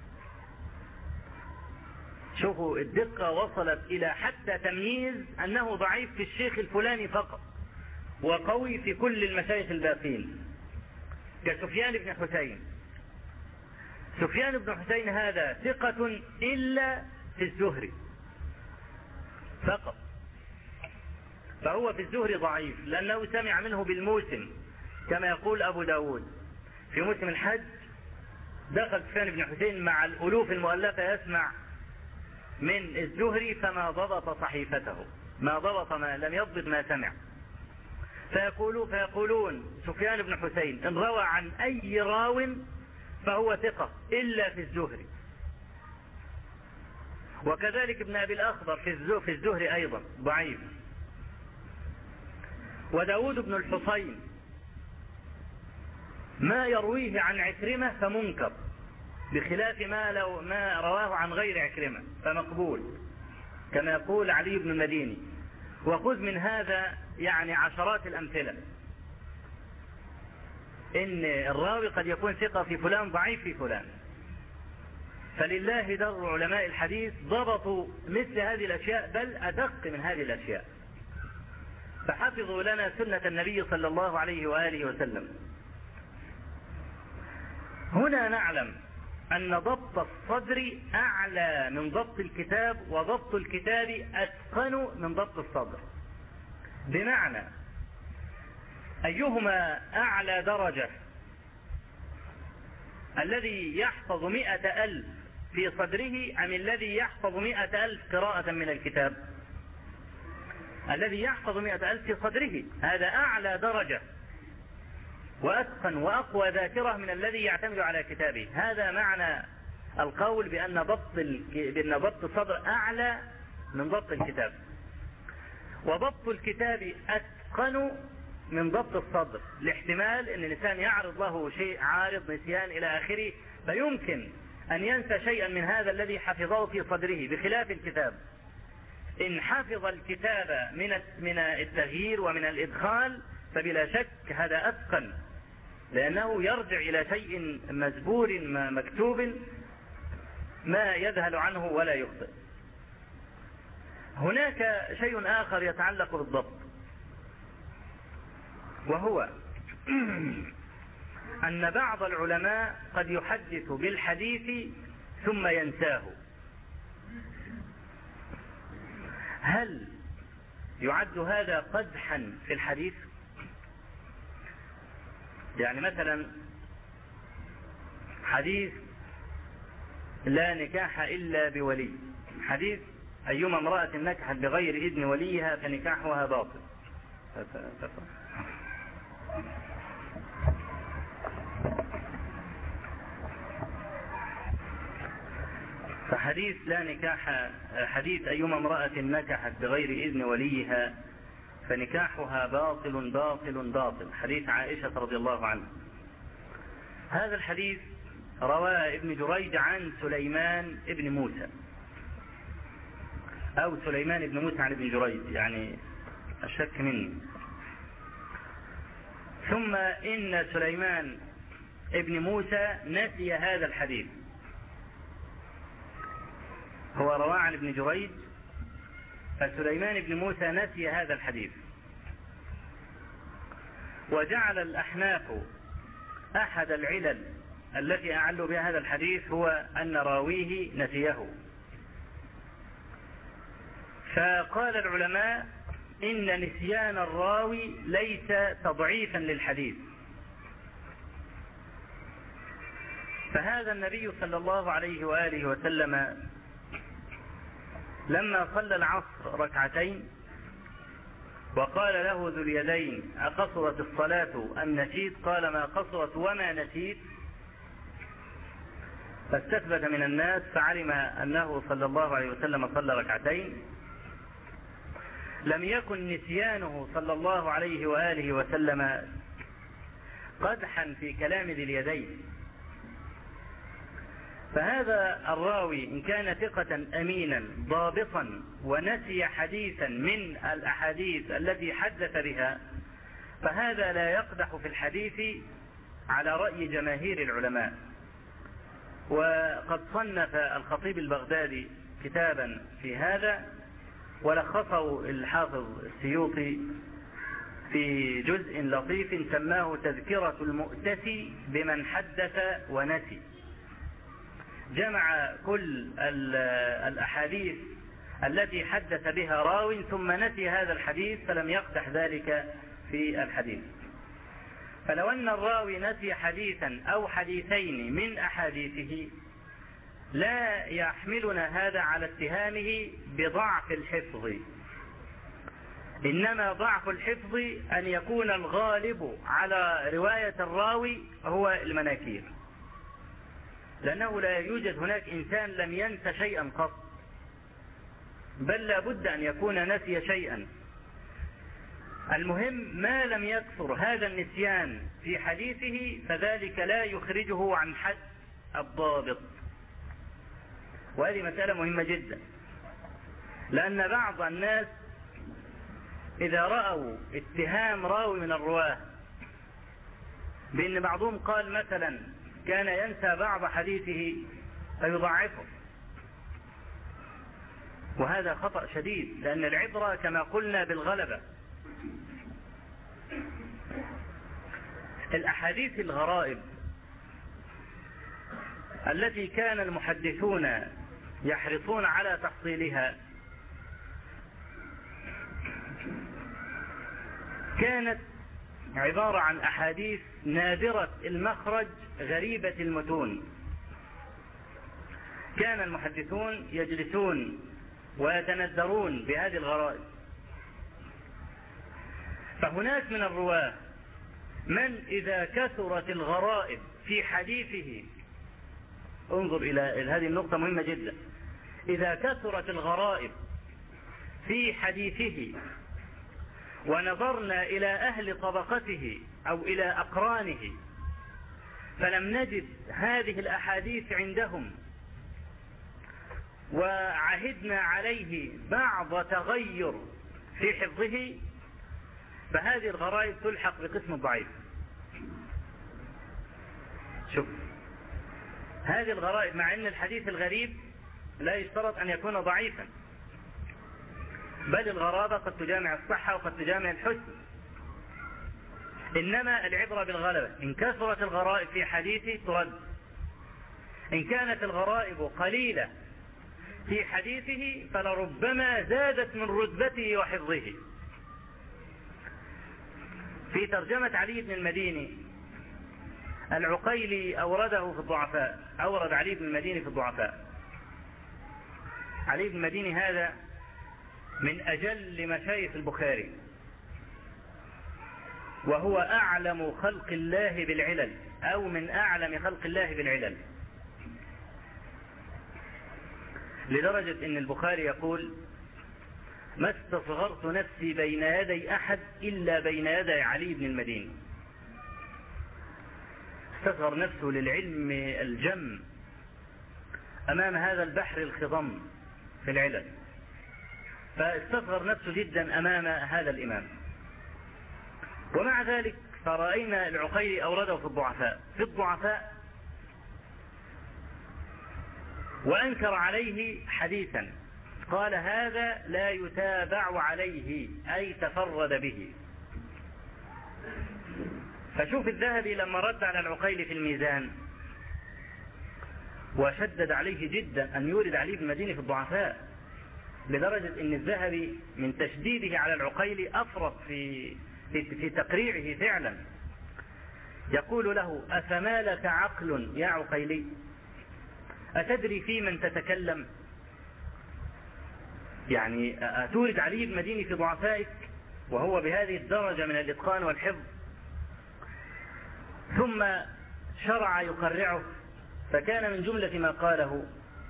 شوفوا الدقة وصلت إلى حتى تمييز أنه ضعيف في الشيخ الفلاني فقط وقوي في كل المشايخ الباقين، كسفيان بن حسين. سفيان بن حسين هذا ثقة إلا في الزهري فقط، فهو في الزهري ضعيف لأنه سمع منه بالموسم، كما يقول أبو داود في موسم الحج دخل سفيان بن حسين مع الألوف المؤلفة يسمع من الزهري فما ضبط صحيفته، ما ضبط، ما لم يضبط ما سمع. فيقولون سفيان بن حسين إن روى عن أي راو فهو ثقة إلا في الزهري. وكذلك ابن أبي الأخضر في الزهري أيضا ضعيف. وداود بن الحصين ما يرويه عن عكرمة فمنكر، بخلاف ما رواه عن غير عكرمة فمقبول، كما يقول علي بن المديني. وخذ من هذا يعني عشرات الأمثلة، إن الراوي قد يكون ثقة في فلان ضعيف في فلان. فلله در علماء الحديث ضبطوا مثل هذه الأشياء بل أدق من هذه الأشياء، فحفظوا لنا سنة النبي صلى الله عليه وآله وسلم. هنا نعلم أن ضبط الصدر أعلى من ضبط الكتاب، وضبط الكتاب أتقن من ضبط الصدر. بمعنى أيهما أعلى درجة، الذي يحفظ 100,000 في صدره أم الذي يحفظ 100,000 قراءة من الكتاب؟ الذي يحفظ 100,000 في صدره هذا أعلى درجة وأتقن وأقوى ذاكرة من الذي يعتمد على كتابه. هذا معنى القول بأن ضبط الصدر أعلى من ضبط الكتاب. وضبط الكتاب أتقن من ضبط الصدر، لاحتمال أن الإنسان يعرض له شيء عارض، نسيان إلى آخره، فيمكن أن ينسى شيئا من هذا الذي حفظه في صدره، بخلاف الكتاب. إن حفظ الكتاب من التغيير ومن الإدخال فبلا شك هذا أتقن، لأنه يرجع إلى شيء مزبور مكتوب ما يذهل عنه ولا يخطئ. هناك شيء آخر يتعلق بالضبط، وهو أن بعض العلماء قد يحدث بالحديث ثم ينساه. هل يعد هذا قدحا في الحديث؟ يعني مثلا حديث لا نكاح إلا بولي، حديث أيما امرأة نكحت بغير إذن وليها فنكاحها باطل. فحديث لا نكاح، حديث أيما امرأة نكحت بغير إذن وليها فنكاحها باطل باطل باطل، حديث عائشة رضي الله عنها. هذا الحديث رواه ابن جريج عن سليمان ابن موسى، أو سليمان ابن موسى عن ابن جريج، يعني الشك مني. ثم إن سليمان ابن موسى نسي هذا الحديث، هو رواه عن ابن جريج، فسليمان ابن موسى نسي هذا الحديث. وجعل الأحناف أحد العلل التي أعلوا بها هذا الحديث هو أن راويه نسيه. فقال العلماء إن نسيان الراوي ليس تضعيفا للحديث. فهذا النبي صلى الله عليه وآله وسلم لما صلى العصر ركعتين وقال له ذو اليدين أقصرت الصلاة أم نسيت؟ قال ما قصرت وما نسيت. فاستثبت من الناس فعلم أنه صلى الله عليه وسلم صلى ركعتين. لم يكن نسيانه صلى الله عليه وآله وسلم قدحا في كلام ذي اليدين. فهذا الراوي إن كان ثقة أمينا ضابطا ونسي حديثا من الأحاديث التي حدث بها، فهذا لا يقدح في الحديث على رأي جماهير العلماء. وقد صنف الخطيب البغدادي كتابا في هذا ولخصه الحافظ السيوطي في جزء لطيف سماه تذكرة المؤتسي بمن حدث ونسي. جمع كل الأحاديث التي حدث بها راو ثم نسي هذا الحديث فلم يقدح ذلك في الحديث. فلو أن الراوي نسي حديثا أو حديثين من أحاديثه لا يحملنا هذا على اتهامه بضعف الحفظ، إنما ضعف الحفظ أن يكون الغالب على رواية الراوي هو المناكير، لأنه لا يوجد هناك إنسان لم ينس شيئا قط، بل لابد أن يكون نسي شيئا. المهم ما لم يكثر هذا النسيان في حديثه فذلك لا يخرجه عن حد الضابط. وهذه مسألة مهمة جدا، لأن بعض الناس إذا رأوا اتهام راوي من الرواه بأن بعضهم قال مثلا كان ينسى بعض حديثه فيضعفه، وهذا خطأ شديد، لأن العبرة كما قلنا بالغلبة. الأحاديث الغرائب التي كان المحدثون يحرصون على تحصيلها كانت عبارة عن أحاديث نادرة المخرج غريبة المتون. كان المحدثون يجلسون ويتندرون بهذه الغرائب. فهناك من الرواة من إذا كثرت الغرائب في حديثه، انظر إلى هذه النقطة مهمة جدا، إذا كثرت الغرائب في حديثه ونظرنا إلى أهل طبقته أو إلى أقرانه فلم نجد هذه الأحاديث عندهم وعهدنا عليه بعض تغير في حفظه، فهذه الغرائب تلحق بقسم ضعيف. شوف هذه الغرائب، مع أن الحديث الغريب لا يشترط أن يكون ضعيفا، بل الغرابة قد تجامع الصحة وقد تجامع الحسن، إنما العبرة بالغلبة. إن كثرت الغرائب في حديثه ترد، إن كانت الغرائب قليلة في حديثه فلربما زادت من رتبته وحفظه. في ترجمة علي بن المديني العقيلي أورده في الضعفاء، أورد علي بن المديني في الضعفاء. علي بن المديني هذا من أجل مشايخ البخاري، وهو أعلم خلق الله بالعلل أو من أعلم خلق الله بالعلل، لدرجة أن البخاري يقول: ما استصغرت نفسي بين يدي أحد إلا بين يدي علي بن المديني. استصغر نفسه للعلم الجم أمام هذا البحر الخضم في العلل، فاستصغر نفسه جدا أمام هذا الإمام. ومع ذلك فرأينا العقيلي أورده في الضعفاء وأنكر عليه حديثا، قال: هذا لا يتابع عليه، أي تفرد به. فشوف الذهبي لما رد على العقيلي في الميزان وشدد عليه جدا أن يورد علي بن المديني في الضعفاء، لدرجة أن الذهبي من تشديده على العقيلي أفرط في تقريعه فعلا. يقول له: أفما لك عقل يا عقيلي؟ أتدري في من تتكلم؟ يعني أتورد علي بن المديني في ضعفائك وهو بهذه الدرجة من الإتقان والحفظ؟ ثم شرع يقرعه، فكان من جملة ما قاله: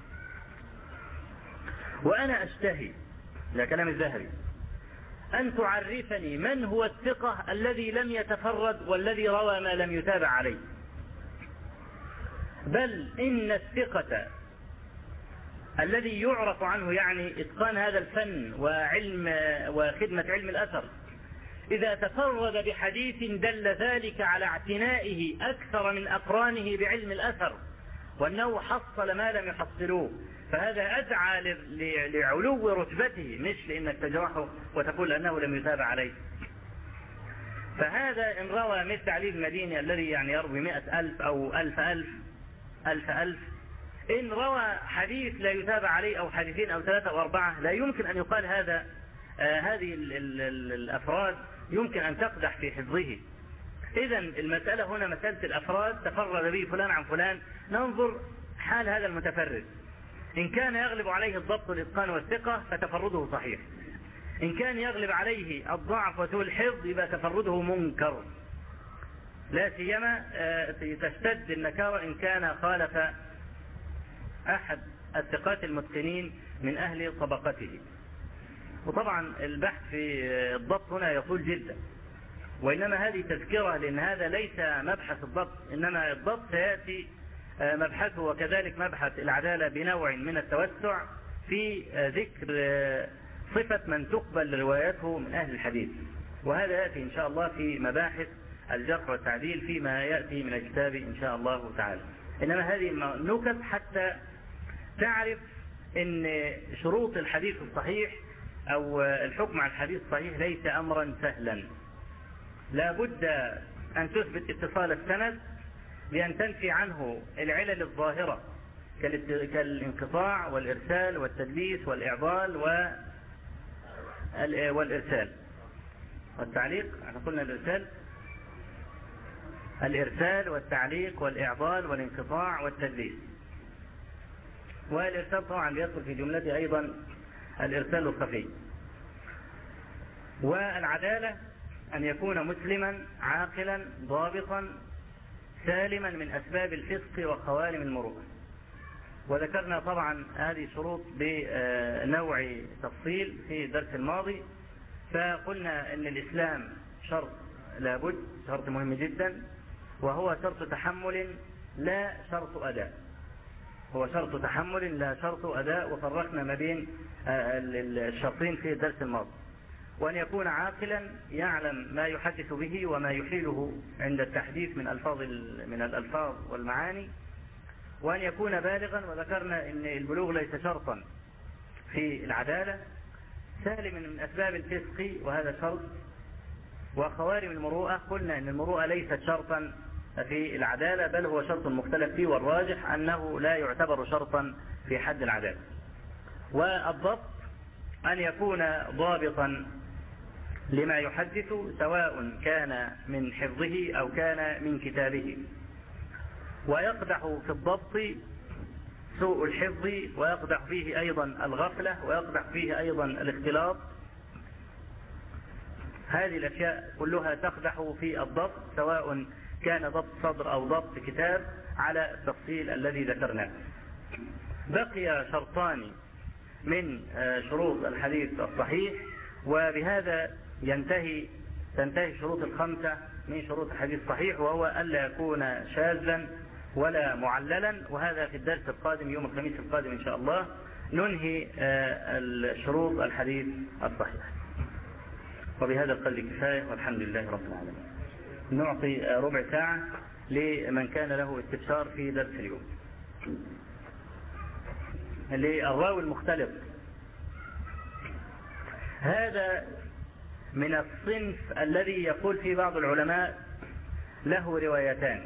وأنا أشتهي، لا كلام الذهبي، أن تعرفني من هو الثقة الذي لم يتفرد والذي روى ما لم يتابع عليه، بل إن الثقة الذي يعرف عنه يعني إتقان هذا الفن وخدمة علم الأثر، إذا تفرد بحديث دل ذلك على اعتنائه أكثر من أقرانه بعلم الأثر، وأنه حصل ما لم يحصلوه، فهذا أدعى لعلو رتبته، مش لأنك تجرحه وتقول أنه لم يتابع عليه. فهذا إن روى مثل علي بن المديني الذي يعني يروي 100,000 أو 1000,000، إن روى حديث لا يتابع عليه أو حديثين أو 3 أو 4، لا يمكن أن يقال هذه الأفراد يمكن أن تقدح في حفظه. إذن المسألة هنا مسألة الأفراد، تفرد به فلان عن فلان، ننظر حال هذا المتفرد، إن كان يغلب عليه الضبط والإتقان والثقة فتفرده صحيح، إن كان يغلب عليه الضعف وسوء الحفظ يبقى تفرده منكر، لا سيما تشتد النكارة إن كان خالف أحد الثقات المتقنين من أهل طبقته. وطبعا البحث في الضبط هنا يطول جدا، وإنما هذه تذكرة، لأن هذا ليس مبحث الضبط، إنما الضبط سيأتي مبحثه، وكذلك مبحث العدالة بنوع من التوسع في ذكر صفة من تقبل روايته من أهل الحديث، وهذا يأتي إن شاء الله في مباحث الجرح والتعديل فيما يأتي من الكتاب إن شاء الله تعالى. إنما هذه النكت حتى تعرف أن شروط الحديث الصحيح أو الحكم على الحديث الصحيح ليس أمرا سهلا، لا بد أن تثبت اتصال السند بأن تنفي عنه العلل الظاهرة كالانقطاع والإرسال والتدليس والإعضال والإرسال والتعليق. احنا قلنا الإرسال والتعليق والإعضال والانقطاع والتدليس، والإرسال طبعا يدخل في جملته أيضا الإرسال الخفي. والعدالة أن يكون مسلما عاقلا ضابطا سالما من أسباب الفسق وخوارم المروءة. وذكرنا طبعا هذه شروط بنوع تفصيل في الدرس الماضي، فقلنا أن الإسلام شرط لابد، شرط مهم جدا، وهو شرط تحمل لا شرط أداء، هو شرط تحمل لا شرط أداء، وفرقنا ما بين الشرطين في الدرس الماضي. وأن يكون عاقلا يعلم ما يحدث به وما يحيله عند التحديث من الألفاظ والمعاني، وأن يكون بالغا، وذكرنا أن البلوغ ليس شرطا في العدالة، سالما من أسباب الفسق وهذا شرط. وخوارم المروءة قلنا أن المروءة ليست شرطا في العدالة، بل هو شرط مختلف فيه، والراجح أنه لا يعتبر شرطا في حد العدالة. والضبط أن يكون ضابطا لما يحدث، سواء كان من حفظه أو كان من كتابه. ويقدح في الضبط سوء الحفظ، ويقدح فيه أيضا الغفلة، ويقدح فيه أيضا الاختلاط. هذه الأشياء كلها تقدح في الضبط، سواء كان ضبط صدر أو ضبط كتاب، على التفصيل الذي ذكرناه. بقي شرطان من شروط الحديث الصحيح، وبهذا تنتهي شروط الخمسة من شروط الحديث الصحيح، وهو ألا يكون شاذا ولا معللا. وهذا في الدرس القادم يوم الخميس القادم إن شاء الله ننهي شروط الحديث الصحيح. وبهذا القدر كفاية، والحمد لله رب العالمين. نعطي ربع ساعة لمن كان له استفسار في درس اليوم. للراوي المختلط، هذا من الصنف الذي يقول فيه بعض العلماء له روايتان،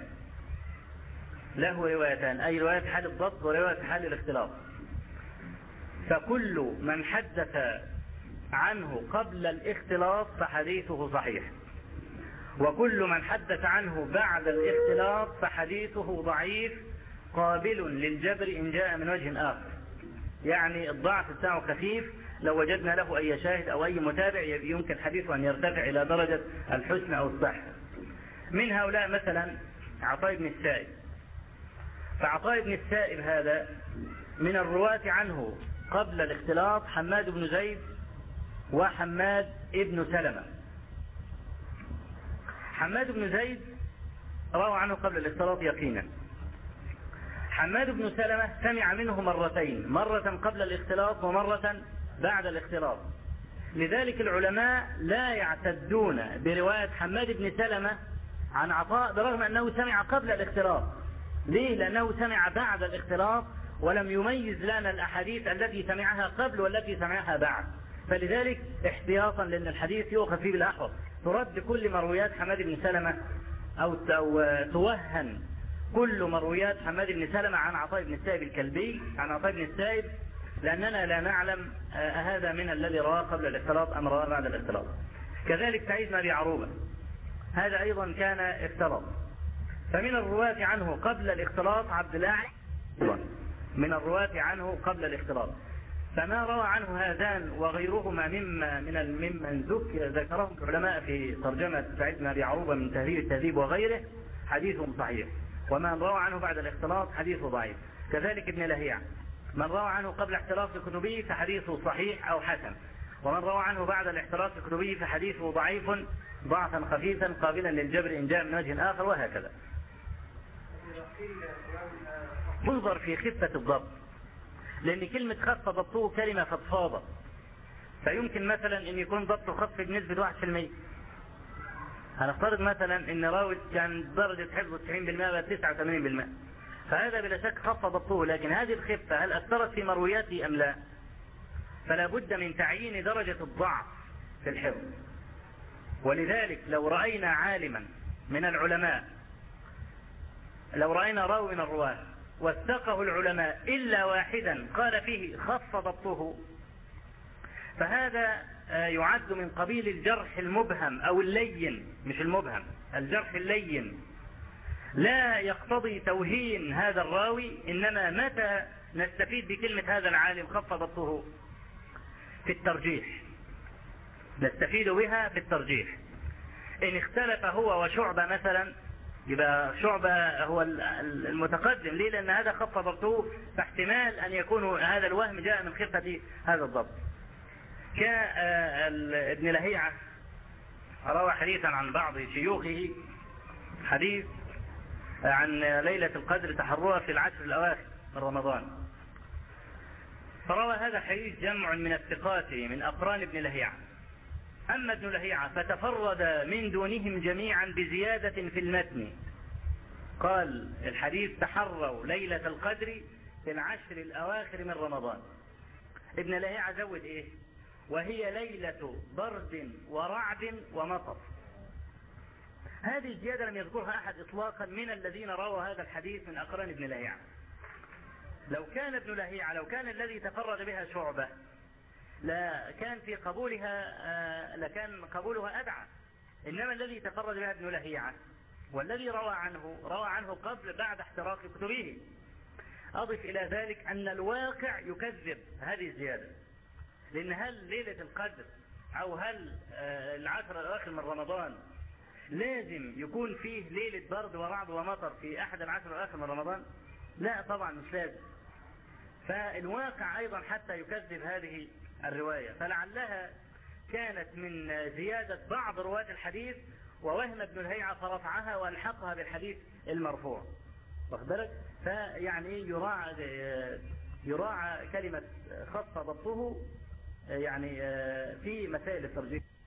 أي رواية حال الضبط ورواية حال الاختلاط. فكل من حدث عنه قبل الاختلاط فحديثه صحيح، وكل من حدث عنه بعد الاختلاط فحديثه ضعيف قابل للجبر إن جاء من وجه آخر. يعني الضعف بتاعه خفيف، لو وجدنا له أي شاهد أو أي متابع يمكن حديثه أن يرتفع إلى درجة الحسن أو الصحة. من هؤلاء مثلا عطاء بن السائب. فعطاء بن السائب هذا من الرواة عنه قبل الاختلاط حماد بن زيد وحماد بن سلمة. حماد بن زيد روى عنه قبل الاختلاط يقينا. حماد بن سلمة سمع منه مرتين، مرة قبل الاختلاط ومرة بعد الاختلاط. لذلك العلماء لا يعتدون برواية حماد بن سلمة عن عطاء برغم أنه سمع قبل الاختلاط. ليه؟ لأنه سمع بعد الاختلاط ولم يميز لنا الأحاديث التي سمعها قبل والتي سمعها بعد. فلذلك احتياطا لأن الحديث يؤخذ فيه بالأحوط ترد كل مرويات حماد بن سلمة أو توهن كل مرويات حماد بن سلمة عن عطاء بن السائب الكلبي عن عطاء بن السائب، لأننا لا نعلم هذا من الذي رواه قبل الاختلاط أم رواه بعد الاختلاط. كذلك سعيد بن أبي عروبة، هذا أيضا كان اختلاط. فمن الرواة عنه قبل الاختلاط عبد الله، من الرواة عنه قبل الاختلاط. فما روى عنه هذان وغيرهما ممن ذكرهم العلماء في ترجمة سعيد بن أبي عروبة من تهذيب التهذيب وغيره حديثهم صحيح، ومن روى عنه بعد الاختلاط حديثه ضعيف. كذلك ابن لهيعة، من روى عنه قبل اختلاط في كتبه فحديثه صحيح أو حسن، ومن روى عنه بعد الاختلاط في كتبه فحديثه ضعيف ضعفا خفيفا قابلا للجبر إن جاء من وجه آخر، وهكذا. انظر في خفة الضبط، لأن كلمة خف ضبطه كلمة فضفاضة، فيمكن مثلا أن يكون ضبطه خف بنسبة 1%. هنفترض مثلا أن راوي كان درجة حفظه 90% و 89%، فهذا بلا شك خف ضبطه. لكن هذه الخفة هل أثرت في مروياته أم لا؟ فلا بد من تعيين درجة الضعف في الحفظ. ولذلك لو رأينا عالما من العلماء، لو رأينا راوي من الرواة وثقه العلماء إلا واحدا قال فيه خف ضبطه، فهذا يعد من قبيل الجرح المبهم أو اللين، مش المبهم، الجرح اللين. لا يقتضي توهين هذا الراوي، إنما متى نستفيد بكلمة هذا العالم خف ضبطه؟ في الترجيح، نستفيد بها في الترجيح. إن اختلف هو وشعبة مثلا، يبقى شعبة هو المتقدم. ليه؟ لأن هذا خف ضبطه، فاحتمال أن يكون هذا الوهم جاء من خفة هذا الضبط. كابن لهيعة روى حديثا عن بعض شيوخه، حديث عن ليلة القدر تحرها في العشر الأواخر من رمضان، فروى هذا الحديث جمع من الثقات من أقران ابن لهيعة. أما ابن لهيعة فتفرد من دونهم جميعا بزيادة في المتن، قال الحديث تحروا ليلة القدر في العشر الأواخر من رمضان. ابن لهيعة زود إيه؟ وهي ليلة برد ورعد ومطر. هذه الزيادة لم يذكرها أحد إطلاقا من الذين رووا هذا الحديث من أقران ابن لهيعة. لو كان ابن لهيعة، لو كان الذي تفرد بها شعبة، لكان في قبولها لكان قبولها أدعى. إنما الذي تفرد بها ابن لهيعة والذي روى عنه قبل بعد احتراق كتبه. أضف إلى ذلك أن الواقع يكذب هذه الزيادة، لأن هل ليلة القدر أو هل العشر الأواخر من رمضان لازم يكون فيه ليلة برد ورعد ومطر في أحد العشر الأواخر من رمضان؟ لا طبعا مش لازم. فالواقع أيضا حتى يكذب هذه الرواية، فلعلها كانت من زيادة بعض رواة الحديث ووهم ابن الهيعة فرفعها والحقها بالحديث المرفوع. واخد بالك؟ فيعني يراعى كلمة خاصة ضبطه يعني في مسائل الترجيح.